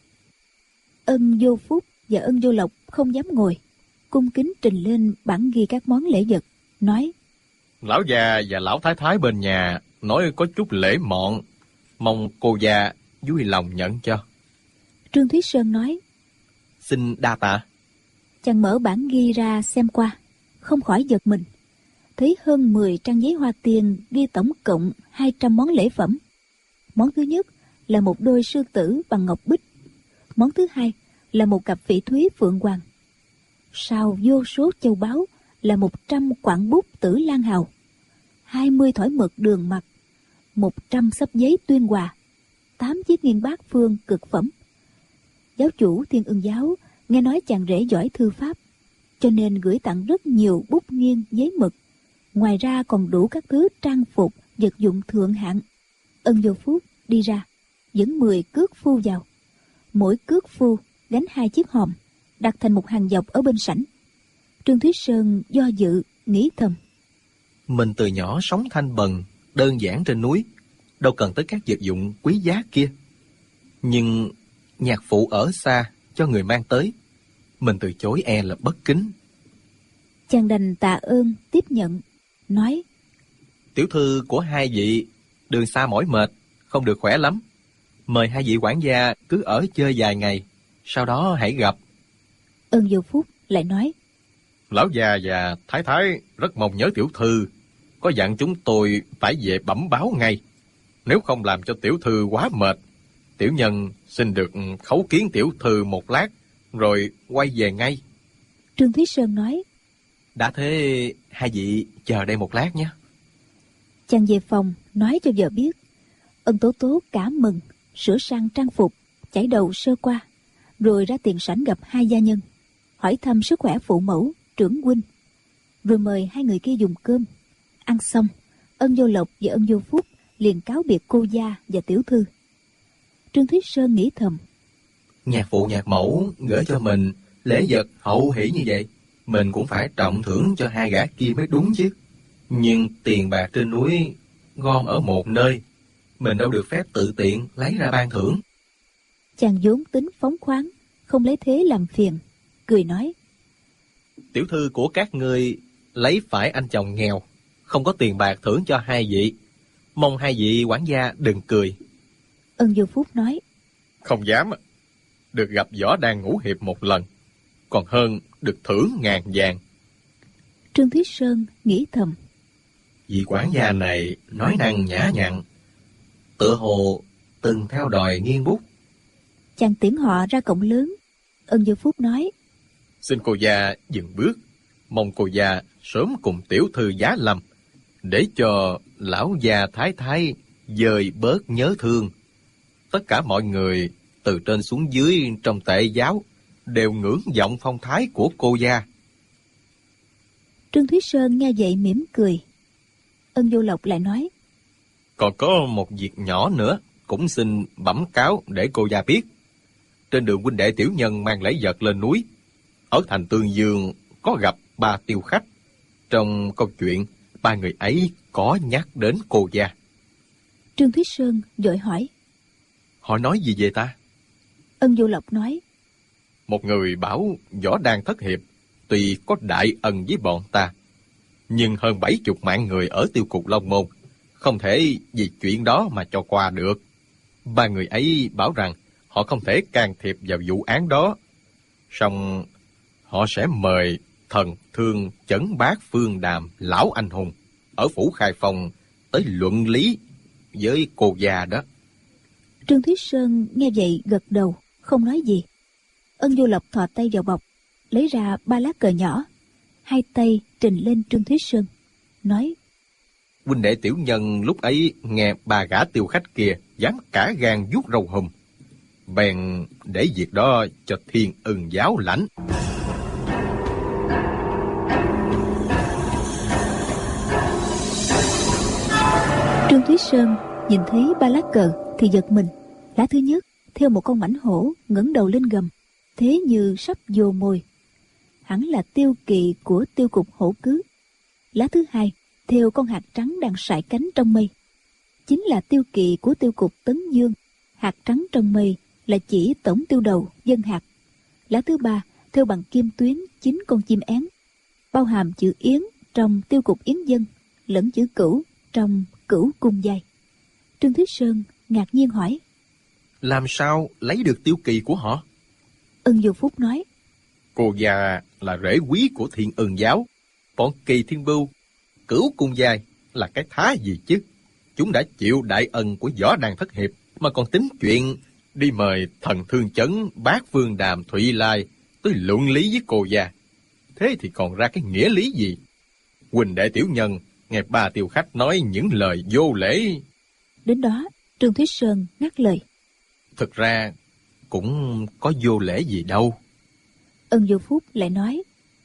Ân Vô Phúc và Ân Vô Lộc không dám ngồi, cung kính trình lên bản ghi các món lễ vật, nói: Lão gia và lão thái thái bên nhà nói có chút lễ mọn, mong cô gia vui lòng nhận cho. Trương Thúy Sơn nói: Xin đa tạ. Chàng mở bản ghi ra xem qua, không khỏi giật mình. Thấy hơn 10 trang giấy hoa tiền ghi tổng cộng 200 món lễ phẩm. Món thứ nhất là một đôi sư tử bằng ngọc bích. Món thứ hai là một cặp phỉ thúy phượng hoàng. Sau vô số châu báu là 100 quặng bút tử lan hào, 20 thỏi mực đường mặt, 100 xấp giấy tuyên hòa, 8 chiếc nghiêng bát phương cực phẩm. Giáo chủ Thiên Ưng giáo nghe nói chàng rể giỏi thư pháp, cho nên gửi tặng rất nhiều bút nghiêng giấy mực. Ngoài ra còn đủ các thứ trang phục, vật dụng thượng hạng. Ân Vô Phúc đi ra, dẫn 10 cước phu vào. Mỗi cước phu gánh 2 chiếc hòm, đặt thành một hàng dọc ở bên sảnh. Trương Thúy Sơn do dự, nghĩ thầm: Mình từ nhỏ sống thanh bần, đơn giản trên núi, đâu cần tới các vật dụng quý giá kia. Nhưng nhạc phụ ở xa cho người mang tới, mình từ chối e là bất kính. Chàng đành tạ ơn tiếp nhận, nói: Tiểu thư của hai vị đường xa mỏi mệt, không được khỏe lắm. Mời hai vị quản gia cứ ở chơi vài ngày, sau đó hãy gặp. Ân Vô Phúc lại nói: Lão già và thái thái rất mong nhớ tiểu thư, có dặn chúng tôi phải về bẩm báo ngay. Nếu không làm cho tiểu thư quá mệt, tiểu nhân xin được khấu kiến tiểu thư một lát, rồi quay về ngay. Trương Thúy Sơn nói: Đã thế, hai vị chờ đây một lát nhé. Chàng về phòng nói cho vợ biết. Ân Tố Tố cả mừng, sửa sang trang phục, chải đầu sơ qua, rồi ra tiền sảnh gặp hai gia nhân, hỏi thăm sức khỏe phụ mẫu, trưởng huynh, rồi mời hai người kia dùng cơm. Ăn xong, Ân Vô Lộc và Ân Vô Phúc liền cáo biệt cô gia và tiểu thư. Trương Thúy Sơn nghĩ thầm: Nhạc phụ nhạc mẫu gửi cho mình lễ vật hậu hỷ như vậy, mình cũng phải trọng thưởng cho hai gã kia mới đúng chứ. Nhưng tiền bạc trên núi gom ở một nơi, mình đâu được phép tự tiện lấy ra ban thưởng. Chàng vốn tính phóng khoáng, không lấy thế làm phiền, cười nói: Tiểu thư của các ngươi lấy phải anh chồng nghèo, không có tiền bạc thưởng cho hai vị, mong hai vị quản gia đừng cười. Ân Vô Phúc nói: Không dám, được gặp Võ Đan Ngũ Hiệp một lần, còn hơn được thưởng ngàn vàng. Trương Thúy Sơn nghĩ thầm: Vị quản gia này nói năng nhã nhặn, tựa hồ từng theo đòi nghiêng bút. Chàng tiễn họ ra cổng lớn. Ân Vô Phúc nói: Xin cô gia dừng bước, mong cô gia sớm cùng tiểu thư giá lâm, để cho lão già thái thái dời bớt nhớ thương. Tất cả mọi người từ trên xuống dưới trong tệ giáo đều ngưỡng vọng phong thái của cô gia. Trương Thúy Sơn nghe vậy mỉm cười. Ân Vô Lộc lại nói: Còn có một việc nhỏ nữa, cũng xin bẩm cáo để cô gia biết. Trên đường huynh đệ tiểu nhân mang lễ vật lên núi, ở thành Tương Dương có gặp 3 tiêu khách. Trong câu chuyện, 3 người ấy có nhắc đến cô gia. Trương Thúy Sơn vội hỏi: Họ nói gì về ta? Ân Vô Lộc nói: Một người bảo Võ Đan thất hiệp tuy có đại ân với bọn ta, nhưng hơn 70 mạng người ở tiêu cục Long Môn, không thể vì chuyện đó mà cho qua được. 3 người ấy bảo rằng họ không thể can thiệp vào vụ án đó, song họ sẽ mời thần thương Chấn Bát Phương Đàm lão anh hùng ở phủ Khai Phong tới luận lý với cô già đó. Trương Thúy Sơn nghe vậy gật đầu, không nói gì. Ân Vô Lộc thò tay vào bọc, lấy ra 3 lá cờ nhỏ, hai tay trình lên Trương Thúy Sơn, nói: Huynh đệ tiểu nhân lúc ấy nghe 3 gã tiêu khách kia dám cả gan vuốt râu hùm, bèn để việc đó cho Thiên Ưng giáo lãnh. Trương Thúy Sơn nhìn thấy 3 lá cờ thì giật mình. Lá thứ nhất theo một con mãnh hổ ngẩng đầu lên gầm, thế như sắp vồ mồi, hẳn là tiêu kỵ của tiêu cục Hổ Cứ. Lá thứ hai theo con hạt trắng đang sải cánh trong mây, chính là tiêu kỵ của tiêu cục Tấn Dương. Hạt trắng trong mây là chỉ tổng tiêu đầu Dân Hạt. Lá thứ ba theo bằng kim tuyến 9 con chim én, bao hàm chữ Yến trong tiêu cục Yến Dân lẫn chữ Cửu trong Cửu Cung Giai. Trương Thúy Sơn ngạc nhiên hỏi: Làm sao lấy được tiêu kỳ của họ? Ân Vô Phúc nói: Cô già là rễ quý của Thiên Ưng giáo, bọn Kỳ Thiên Bưu, Cửu Cung Giai là cái thá gì chứ? Chúng đã chịu đại ân của Võ Đan thất hiệp mà còn tính chuyện đi mời thần thương Chấn Bát Phương Đàm Thụy Lai tới luận lý với cô già. Thế thì còn ra cái nghĩa lý gì? Huynh đệ tiểu nhân nghe 3 tiêu khách nói những lời vô lễ, Đến đó, Trương Thúy Sơn ngắt lời. Thực ra cũng có vô lễ gì đâu. Ân Vô Phúc lại nói.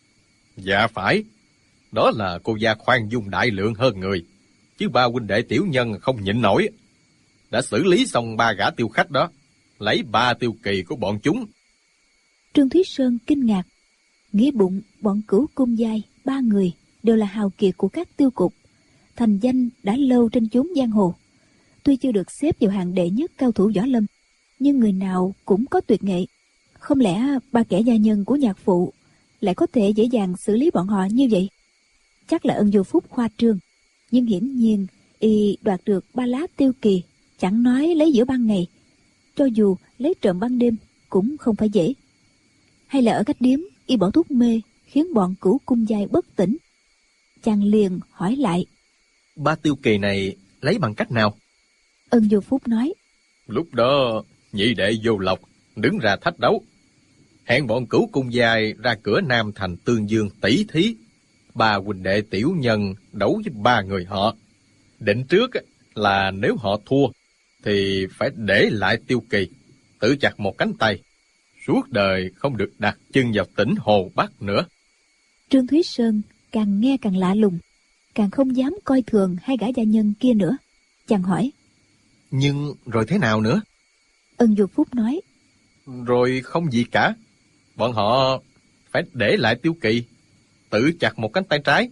Dạ phải, đó là cô gia khoan dung đại lượng hơn người, chứ ba huynh đệ tiểu nhân không nhịn nổi. Đã xử lý xong 3 gã tiêu khách đó, lấy 3 tiêu kỳ của bọn chúng. Trương Thúy Sơn kinh ngạc, nghĩ bụng bọn Cửu Cung giai 3 người đều là hào kiệt của các tiêu cục, thành danh đã lâu trên chốn giang hồ. Tuy chưa được xếp vào hàng đệ nhất cao thủ võ lâm, nhưng người nào cũng có tuyệt nghệ. Không lẽ 3 kẻ gia nhân của nhạc phụ lại có thể dễ dàng xử lý bọn họ như vậy? Chắc là Ân Vô Phúc khoa trương, nhưng hiển nhiên y đoạt được 3 lá tiêu kỳ, chẳng nói lấy giữa ban ngày, cho dù lấy trộm ban đêm cũng không phải dễ. Hay là ở cách điếm y bỏ thuốc mê khiến bọn Cửu Cung giai bất tỉnh? Chàng liền hỏi lại. 3 tiêu kỳ này lấy bằng cách nào? Ân Vô Phúc nói. Lúc đó nhị đệ Vô Lộc đứng ra thách đấu, hẹn bọn Cửu Cung giai ra cửa Nam thành Tương Dương tỷ thí. 3 huynh đệ tiểu nhân đấu với 3 người họ. Định trước là nếu họ thua thì phải để lại tiêu kỳ, tự chặt một cánh tay, suốt đời không được đặt chân vào tỉnh Hồ Bắc nữa. Trương Thúy Sơn càng nghe càng lạ lùng, càng không dám coi thường 2 gã gia nhân kia nữa. Chàng hỏi. Nhưng rồi thế nào nữa? Ân Vô Phúc nói. Rồi không gì cả. Bọn họ phải để lại tiêu kỳ, tự chặt một cánh tay trái,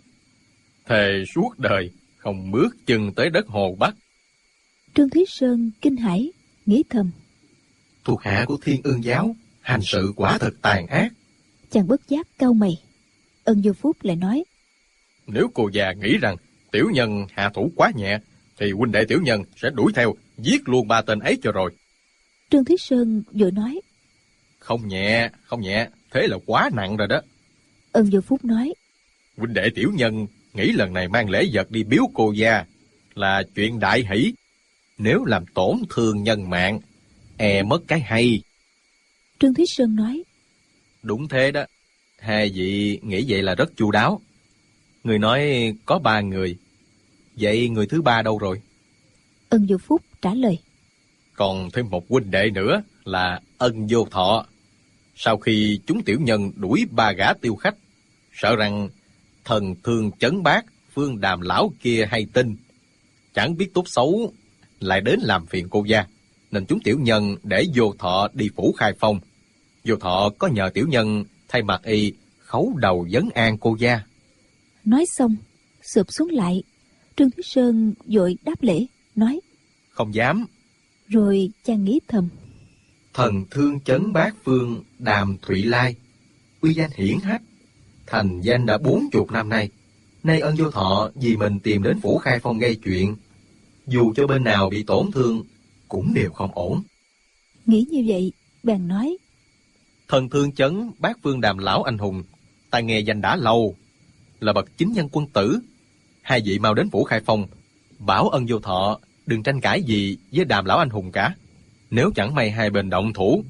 thề suốt đời không bước chân tới đất Hồ Bắc. Trương Thúy Sơn kinh hãi, nghĩ thầm. Thuộc hạ của Thiên Ương giáo hành sự quả thật tàn ác. Chàng bất giác cau mày. Ân Vô Phúc lại nói. Nếu cô già nghĩ rằng tiểu nhân hạ thủ quá nhẹ, thì huynh đệ tiểu nhân sẽ đuổi theo, giết luôn 3 tên ấy cho rồi. Trương Thúy Sơn vội nói. Không nhẹ, thế là quá nặng rồi đó. Ân Vô Phúc nói. Huynh đệ tiểu nhân nghĩ lần này mang lễ vật đi biếu cô gia là chuyện đại hỷ. Nếu làm tổn thương nhân mạng, mất cái hay. Trương Thúy Sơn nói. Đúng thế đó, 2 vị nghĩ vậy là rất chu đáo. Người nói có 3 người, vậy người thứ 3 đâu rồi? Ân Vô Phúc trả lời. Còn thêm một huynh đệ nữa là Ân Vô Thọ. Sau khi chúng tiểu nhân đuổi 3 gã tiêu khách, sợ rằng thần thương chấn bát Phương Đàm lão kia hay tin, chẳng biết tốt xấu lại đến làm phiền cô gia, nên chúng tiểu nhân để Vô Thọ đi phủ Khai Phong. Vô Thọ có nhờ tiểu nhân thay mặt y khấu đầu vấn an cô gia. Nói xong sụp xuống lại. Trương Thúy Sơn vội đáp lễ nói. Không dám. Rồi chàng nghĩ thầm. Thần thương chấn bát phương Đàm Thụy Lai, uy danh hiển hách, thành danh đã 40 năm nay. Nay Ân Vô Thọ vì mình tìm đến phủ Khai Phong gây chuyện, dù cho bên nào bị tổn thương cũng đều không ổn. Nghĩ như vậy bèn nói. Thần thương chấn bát phương Đàm lão anh hùng, ta nghe danh đã lâu, là bậc chính nhân quân tử. 2 vị mau đến phủ Khai Phong, bảo Ân Vô Thọ đừng tranh cãi gì với Đàm lão anh hùng cả. Nếu chẳng may 2 bên động thủ,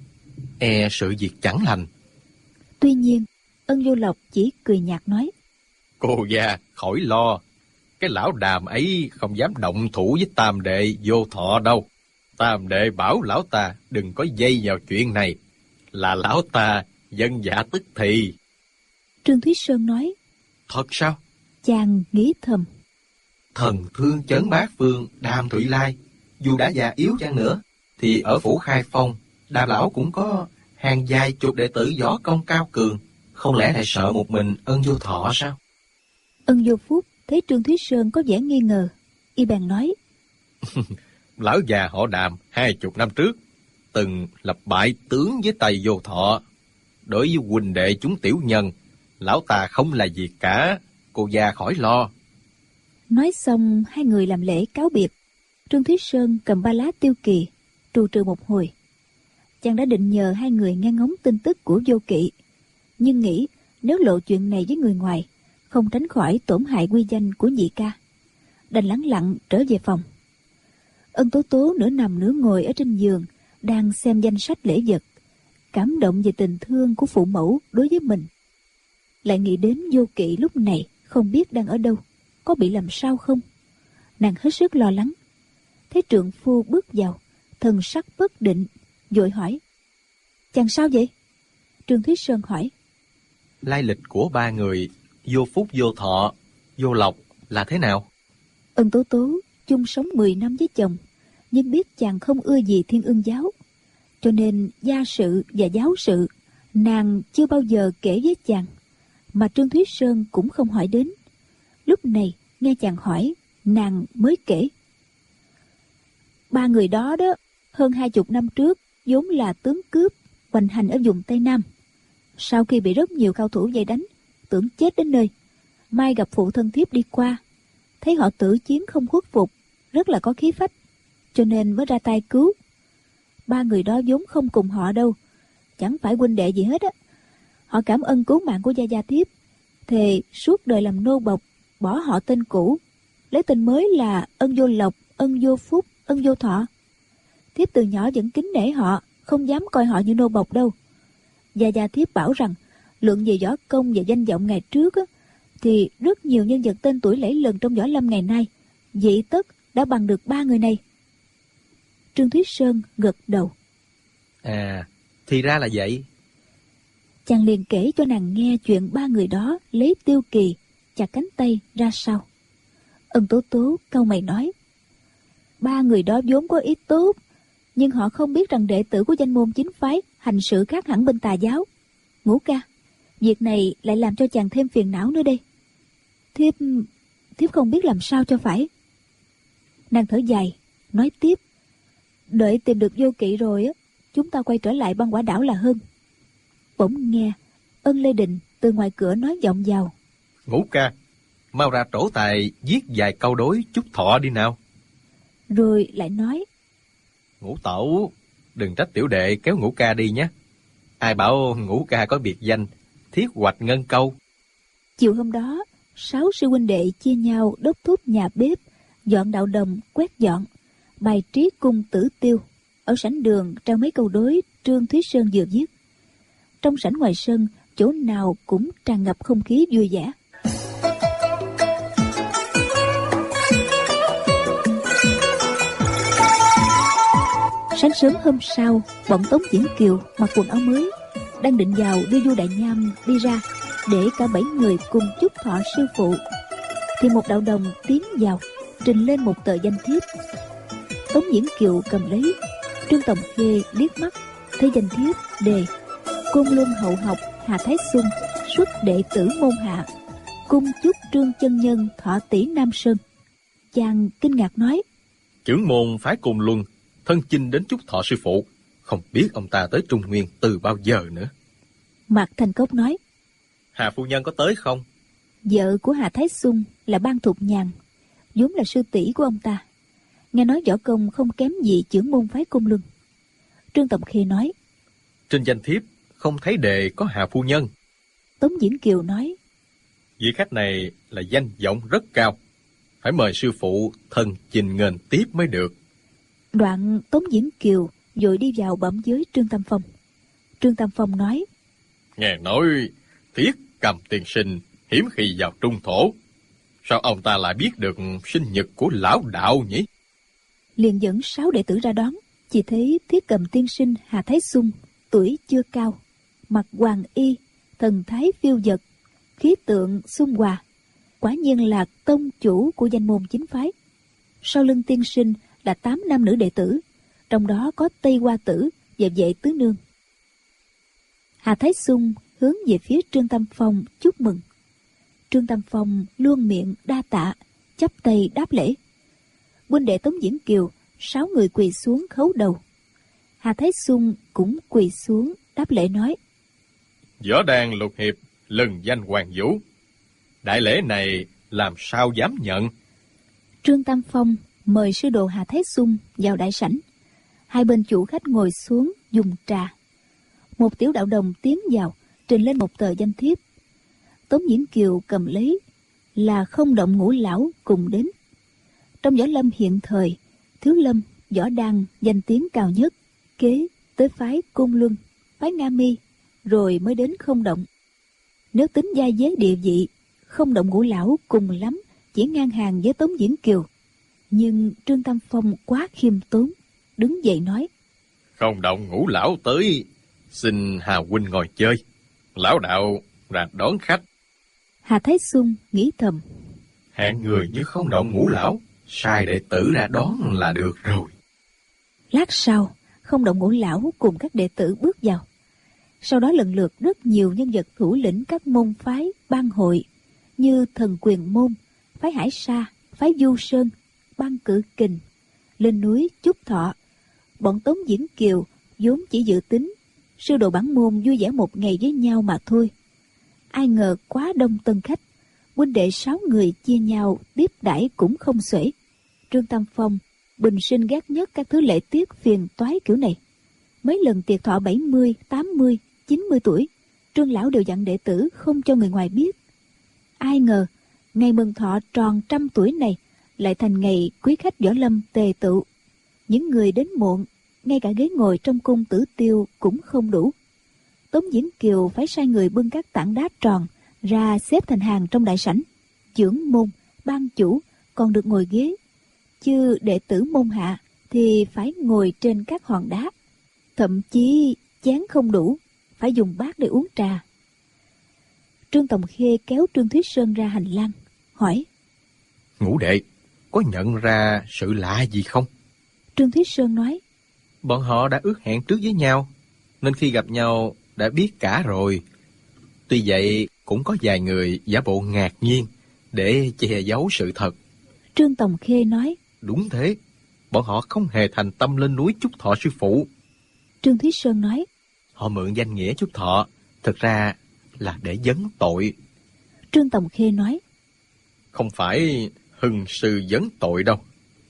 sự việc chẳng lành. Tuy nhiên Ân Vô Lộc chỉ cười nhạt nói. Cô gia khỏi lo, cái lão Đàm ấy không dám động thủ với tam đệ Vô Thọ đâu. Tam đệ bảo lão ta đừng có dây vào chuyện này, là lão ta dân dạ tức thì. Trương Thúy Sơn nói. Thật sao? Chàng nghĩ thầm. Thần thương chấn bát phương Đàm Thụy Lai, dù đã già yếu chăng nữa, thì ở phủ Khai Phong, Đàm lão cũng có hàng vài chục đệ tử võ công cao cường, không lẽ lại sợ một mình Ân Vô Thọ sao? Ân Vô Phúc thấy Trương Thúy Sơn có vẻ nghi ngờ, y bèn nói. Lão già họ Đàm 20 năm trước từng lập bại tướng với tay Vô Thọ. Đối với huynh đệ chúng tiểu nhân, lão ta không là gì cả, cô gia khỏi lo. Nói xong 2 người làm lễ cáo biệt. Trương Thúy Sơn cầm 3 lá tiêu kỳ, trù trừ một hồi. Chàng đã định nhờ 2 người nghe ngóng tin tức của Vô Kỵ, nhưng nghĩ nếu lộ chuyện này với người ngoài, không tránh khỏi tổn hại uy danh của nhị ca, đành lẳng lặng trở về phòng. Ân Tố Tố nửa nằm nửa ngồi ở trên giường, đang xem danh sách lễ vật, cảm động về tình thương của phụ mẫu đối với mình. Lại nghĩ đến Vô Kỵ lúc này không biết đang ở đâu, có bị làm sao không. Nàng hết sức lo lắng. thấy trượng phu bước vào, thần sắc bất định, vội hỏi: chàng sao vậy? Trương Thúy Sơn hỏi: Lai lịch của ba người Vô Phúc, Vô Thọ, Vô Lộc là thế nào? Ân Tố Tố chung sống 10 năm với chồng, nhưng biết chàng không ưa gì Thiên Ưng giáo, cho nên gia sự và giáo sự nàng chưa bao giờ kể với chàng, mà Trương Thúy Sơn cũng không hỏi đến. Lúc này nghe chàng hỏi, nàng mới kể. Ba người đó hơn 20 năm trước vốn là tướng cướp hoành hành ở vùng Tây Nam. Sau khi bị rất nhiều cao thủ vây đánh, tưởng chết đến nơi, mai gặp phụ thân thiếp đi qua, thấy họ tử chiến không khuất phục, rất là có khí phách, cho nên mới ra tay cứu. Ba người đó vốn không cùng họ đâu, chẳng phải huynh đệ gì hết á. Họ cảm ơn cứu mạng của gia gia thiếp, thề suốt đời làm nô bộc, bỏ họ tên cũ, lấy tên mới là Ân Vô Lộc, Ân Vô Phúc, Ân Vô Thọ. Thiếp từ nhỏ vẫn kính nể họ, không dám coi họ như nô bộc đâu. Gia gia thiếp bảo rằng luận về võ công và danh vọng ngày trước á, thì rất nhiều nhân vật tên tuổi lẫy lừng trong võ lâm ngày nay dị tất đã bằng được ba người này. Trương Thúy Sơn gật đầu. À, thì ra là vậy. Chàng liền kể cho nàng nghe chuyện ba người đó lấy Tiêu Kỳ chặt cánh tay ra sao. Ân Tố Tố cau mày nói: ba người đó vốn có ý tốt, nhưng họ không biết rằng đệ tử của danh môn chính phái hành sự khác hẳn bên tà giáo. Ngũ ca, việc này lại làm cho chàng thêm phiền não nữa đây. Thiếp không biết làm sao cho phải. Nàng thở dài nói tiếp: đợi tìm được Vô Kỵ rồi á, chúng ta quay trở lại Băng Quả Đảo là hơn. Bỗng nghe Ân Lê Định từ ngoài cửa nói vọng vào: Ngũ ca, mau ra trổ tài viết vài câu đối chúc thọ đi nào. Rồi lại nói: Ngũ tẩu, đừng trách tiểu đệ kéo Ngũ ca đi nhé. Ai bảo Ngũ ca có biệt danh Thiết Hoạch Ngân Câu. Chiều hôm đó, 6 sư huynh đệ chia nhau đốc thúc nhà bếp, dọn đạo đồng, quét dọn, bài trí cung Tử Tiêu. Ở sảnh đường trao mấy câu đối Trương Thúy Sơn vừa viết. Trong sảnh ngoài sân, chỗ nào cũng tràn ngập không khí vui vẻ. Sáng sớm hôm sau, bọn Tống Diễn Kiều mặc quần áo mới, đang định vào đưa Du Đại Nham đi ra để cả 7 người cùng chúc thọ sư phụ, thì một đạo đồng tiến vào, trình lên một tờ danh thiếp. Tống Diễn Kiều cầm lấy, Trương Tòng Khê liếc mắt thấy danh thiếp đề: Côn Luân hậu học Hà Thái Xuân xuất đệ tử môn hạ, cung chúc Trương chân nhân thọ tỷ Nam Sơn. Chàng kinh ngạc nói: Chưởng môn phái Côn Luân thân chinh đến chúc thọ sư phụ, không biết ông ta tới Trung Nguyên từ bao giờ nữa. Mạc Thành Cốc nói: Hà phu nhân có tới không? Vợ của Hà Thái Xuân là Ban Thục Nhàn, vốn là sư tỷ của ông ta, nghe nói võ công không kém gì chưởng môn phái Côn Luân. Trương Tòng Khê nói: Trên danh thiếp không thấy đề có Hà phu nhân. Tống Diễn Kiều nói: Vị khách này là danh vọng rất cao, phải mời sư phụ thân chinh nghênh tiếp mới được. Đoạn Tống Diễn Kiều vội đi vào bẩm với Trương Tam Phong. Trương Tam Phong nói: Nghe nói Thiết Cầm tiên sinh hiếm khi vào trung thổ, sao ông ta lại biết được sinh nhật của lão đạo nhỉ? Liền dẫn 6 đệ tử ra đón. Chỉ thấy Thiết Cầm tiên sinh Hà Thái Xuân tuổi chưa cao, mặc hoàng y, thần thái phiêu dật, khí tượng xung hòa, quả nhiên là tông chủ của danh môn chính phái. Sau lưng tiên sinh là 8 nam nữ đệ tử, trong đó có Tây Hoa Tử và Vệ Tứ Nương. Hà Thái Xuân hướng về phía Trương Tam Phong chúc mừng. Trương Tam Phong luôn miệng đa tạ, chắp tay đáp lễ. Huynh đệ Tống Diễn Kiều 6 người quỳ xuống khấu đầu. Hà Thái Xuân cũng quỳ xuống đáp lễ nói: Võ đàn lục hiệp lừng danh Hoàng Vũ, đại lễ này làm sao dám nhận. Trương Tam Phong mời sư đồ Hà Thái Xuân vào đại sảnh. Hai bên chủ khách ngồi xuống dùng trà. Một tiểu đạo đồng tiến vào, trình lên một tờ danh thiếp. Tống Diễn Kiều cầm lấy, là Không Động Ngũ lão cùng đến. Trong võ lâm hiện thời, Thiếu Lâm, Võ Đăng danh tiếng cao nhất, kế tới phái Côn Luân, phái Nga Mi, rồi mới đến Không Động. Nếu tính giai giới địa vị, Không Động Ngũ lão cùng lắm chỉ ngang hàng với Tống Diễn Kiều. Nhưng Trương Tam Phong quá khiêm tốn, đứng dậy nói: Không động Ngũ lão tới, xin Hà huynh ngồi chơi. Lão đạo ra đón khách. Hà Thái Xung nghĩ thầm: Hẹn người như không động Ngũ lão, sai đệ tử ra đón là được rồi. Lát sau, Không Động Ngũ lão cùng các đệ tử bước vào. Sau đó lần lượt rất nhiều nhân vật thủ lĩnh các môn phái, bang hội như Thần Quyền Môn, phái Hải Sa, phái Du Sơn, bang Cử Kình, lên núi chúc thọ. Bọn Tống Diễn Kiều vốn chỉ dự tính sư đồ bản môn vui vẻ một ngày với nhau mà thôi. Ai ngờ quá đông tân khách, huynh đệ 6 người chia nhau tiếp đãi cũng không xuể. Trương Tam Phong bình sinh ghét nhất các thứ lễ tiết phiền toái kiểu này. Mấy lần tiệc thọ 70, 80, 90 tuổi, Trương lão đều dặn đệ tử không cho người ngoài biết. Ai ngờ ngày mừng thọ tròn 100 tuổi này lại thành ngày quý khách võ lâm tề tựu. Những người đến muộn, ngay cả ghế ngồi trong cung Tử Tiêu cũng không đủ. Tống Diễn Kiều phải sai người bưng các tảng đá tròn ra xếp thành hàng trong đại sảnh. Chưởng môn, ban chủ còn được ngồi ghế, chứ đệ tử môn hạ thì phải ngồi trên các hòn đá. Thậm chí chén không đủ, phải dùng bát để uống trà. Trương Tòng Khê kéo Trương Thúy Sơn ra hành lang, hỏi: Ngũ đệ, có nhận ra sự lạ gì không? Trương Thúy Sơn nói: Bọn họ đã ước hẹn trước với nhau, nên khi gặp nhau đã biết cả rồi. Tuy vậy, cũng có vài người giả bộ ngạc nhiên để che giấu sự thật. Trương Tòng Khê nói: Đúng thế, bọn họ không hề thành tâm lên núi chúc thọ sư phụ. Trương Thúy Sơn nói: Họ mượn danh nghĩa chúc thọ, thực ra là để vấn tội. Trương Tòng Khê nói: Không phải hưng sư vấn tội đâu.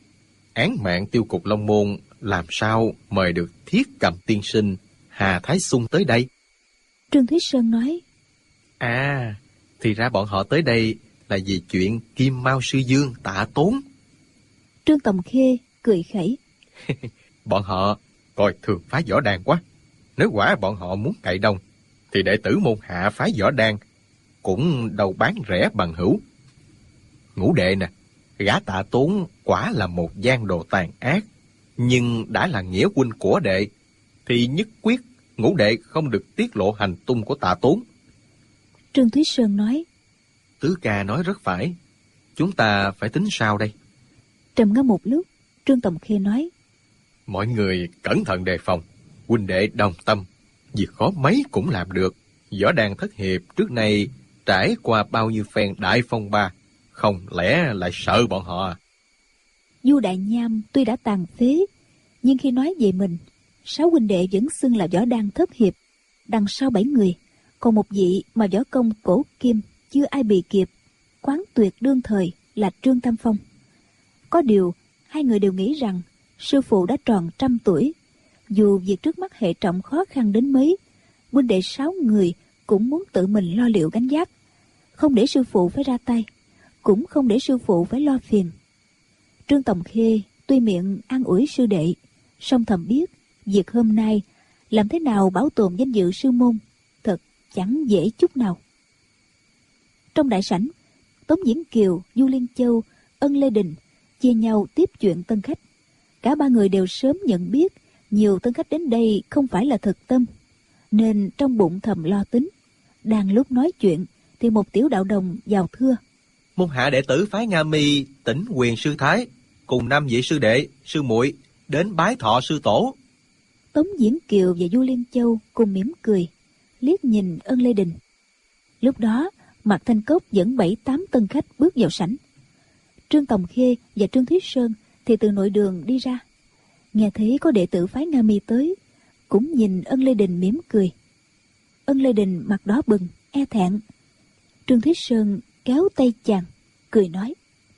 Án mạng tiêu cục Long Môn làm sao mời được Thiết Cầm tiên sinh Hà Thái Xung tới đây? Trương Thúy Sơn nói: À, thì ra bọn họ tới đây là vì chuyện Kim Mao Sư Dương Tạ Tốn. Trương Tòng Khê cười khẩy: Bọn họ coi thường phái Võ Đàn quá. Nếu quả bọn họ muốn cậy đông, thì đệ tử môn hạ phái Võ Đàn cũng đâu bán rẻ bằng hữu. Ngũ đệ nè, gã Tạ Tốn quả là một gian đồ tàn ác, nhưng đã là nghĩa huynh của đệ, thì nhất quyết Ngũ đệ không được tiết lộ hành tung của Tạ Tốn. Trương Thúy Sơn nói: Tứ ca nói rất phải. Chúng ta phải tính sao đây? Trầm ngâm một lúc, Trương Tòng Khê nói: Mọi người cẩn thận đề phòng, huynh đệ đồng tâm, việc khó mấy cũng làm được. Võ Đàn thất hiệp trước nay trải qua bao nhiêu phen đại phong ba, không lẽ lại sợ bọn họ à? Du Đại Nham tuy đã tàn phế, nhưng khi nói về mình, 6 huynh đệ vẫn xưng là Võ Đàn thất hiệp. Đằng sau 7 người, còn một vị mà võ công cổ kim chưa ai bị kịp, quán tuyệt đương thời là Trương Tam Phong. Có điều, hai người đều nghĩ rằng sư phụ đã tròn 100 tuổi. Dù việc trước mắt hệ trọng khó khăn đến mấy, huynh đệ 6 người cũng muốn tự mình lo liệu gánh vác, không để sư phụ phải ra tay, cũng không để sư phụ phải lo phiền. Trương Tòng Khê tuy miệng an ủi sư đệ, song thầm biết việc hôm nay làm thế nào bảo tồn danh dự sư môn thật chẳng dễ chút nào. Trong đại sảnh, Tống Diễn Kiều, Du Liên Châu, Ân Lê Đình chia nhau tiếp chuyện tân khách. Cả ba người đều sớm nhận biết nhiều tân khách đến đây không phải là thực tâm, nên trong bụng thầm lo tính. Đang lúc nói chuyện thì một tiểu đạo đồng vào thưa: Môn hạ đệ tử phái Nga Mi Tỉnh Quyền sư Thái cùng 5 vị sư đệ, sư muội đến bái thọ sư tổ. Tống Diễn Kiều và Du Liên Châu cùng mỉm cười, liếc nhìn Ân Lê Đình. Lúc đó, Mạc Thanh Cốc dẫn 7-8 tân khách bước vào sảnh. Trương Tòng Khê và Trương Thúy Sơn thì từ nội đường đi ra. Nghe thấy có đệ tử phái Nga Mi tới, cũng nhìn Ân Lê Đình mỉm cười. Ân Lê Đình mặt đỏ bừng, e thẹn. Trương Thúy Sơn kéo tay chàng, cười nói: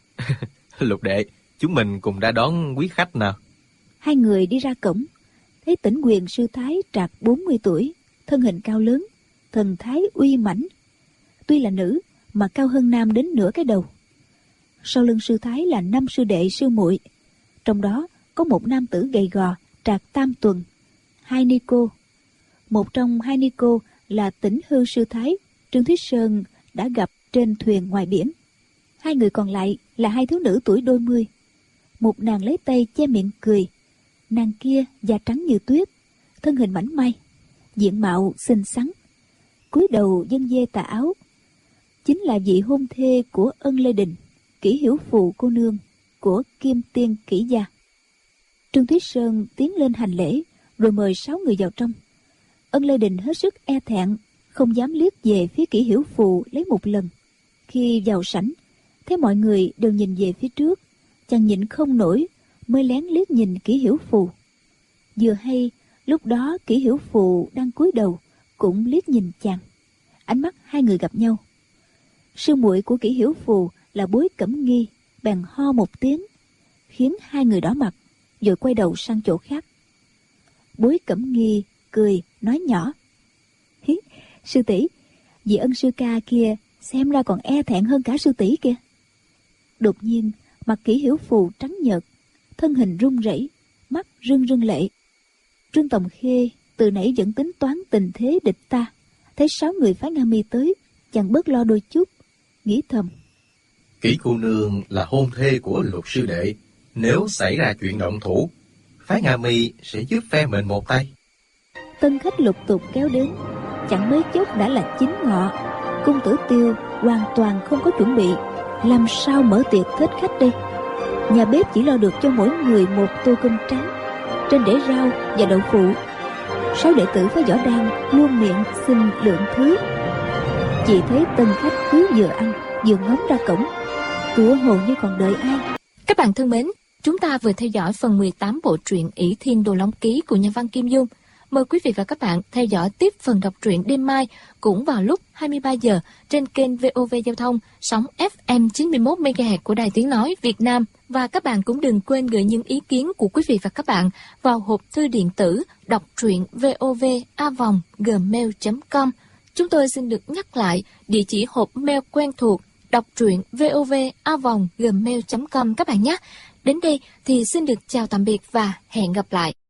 Lục đệ, chúng mình cùng ra đón quý khách nào. Hai người đi ra cổng, thấy Tỉnh Quyền sư Thái trạc 40 tuổi, thân hình cao lớn, thần thái uy mãnh. Tuy là nữ mà cao hơn nam đến nửa cái đầu. Sau lưng sư Thái là 5 sư đệ sư muội, trong đó có một nam tử gầy gò trạc tam tuần, 2 ni cô. Một trong 2 ni cô là Tỉnh Hư sư Thái Trương Thúy Sơn đã gặp trên thuyền ngoài biển. 2 người còn lại là 2 thiếu nữ tuổi đôi mươi. một nàng lấy tay che miệng cười. Nàng kia da trắng như tuyết, thân hình mảnh mai, diện mạo xinh xắn, cúi đầu dâng dê tà áo, chính là vị hôn thê của Ân Lê Đình, Kỷ Hiểu Phù cô nương của Kim Tiên Kỷ gia. Trương Thúy Sơn tiến lên hành lễ, rồi mời 6 người vào trong. Ân Lê Đình hết sức e thẹn, không dám liếc về phía Kỷ Hiểu Phù lấy một lần. Khi vào sảnh, thấy mọi người đều nhìn về phía trước, chàng nhịn không nổi, mới lén liếc nhìn Kỷ Hiểu Phù. Vừa hay lúc đó Kỷ Hiểu Phù đang cúi đầu, cũng liếc nhìn chàng. Ánh mắt hai người gặp nhau. Sư muội của Kỷ Hiểu Phù là Bối Cẩm Nghi bèn ho một tiếng, khiến hai người đỏ mặt, rồi quay đầu sang chỗ khác. Bối Cẩm Nghi cười nói nhỏ: sư tỷ, vị Ân sư ca kia xem ra còn e thẹn hơn cả sư tỷ kia. Đột nhiên mặt Kỷ Hiểu Phù trắng nhợt, thân hình run rẩy, mắt rưng rưng lệ. Trương Tòng Khê từ nãy vẫn tính toán tình thế địch ta, thấy 6 người phái Nga Mi tới, chàng bớt lo đôi chút, nghĩ thầm: Kỷ cô nương là hôn thê của Lục sư đệ, nếu xảy ra chuyện động thủ, phái Nga Mi sẽ giúp phe mình một tay. Tân khách lục tục kéo đến, chẳng mấy chốc đã là 9 ngọ. Cung Tử Tiêu hoàn toàn không có chuẩn bị, làm sao mở tiệc thích khách đây? Nhà bếp chỉ lo được cho mỗi người một tô cơm trắng, trên để rau và đậu phụ. 6 đệ tử phái Võ Đan luôn miệng xin lượng thứ. Chỉ thấy tân khách cứ vừa ăn vừa ngóng ra cổng, tựa hồ như còn đợi ai. Các bạn thân mến, chúng ta vừa theo dõi phần 18 bộ truyện ỷ Thiên Đồ Long Ký của nhà văn Kim Dung. Mời quý vị và các bạn theo dõi tiếp phần đọc truyện đêm mai cũng vào lúc 23 giờ trên kênh VOV Giao thông sóng FM 91 MHz của Đài Tiếng nói Việt Nam, và các bạn cũng đừng quên gửi những ý kiến của quý vị và các bạn vào hộp thư điện tử đọc truyện vov@gmail.com. Chúng tôi xin được nhắc lại địa chỉ hộp mail quen thuộc đọc truyện vov@gmail.com các bạn nhé. Đến đây thì xin được chào tạm biệt và hẹn gặp lại.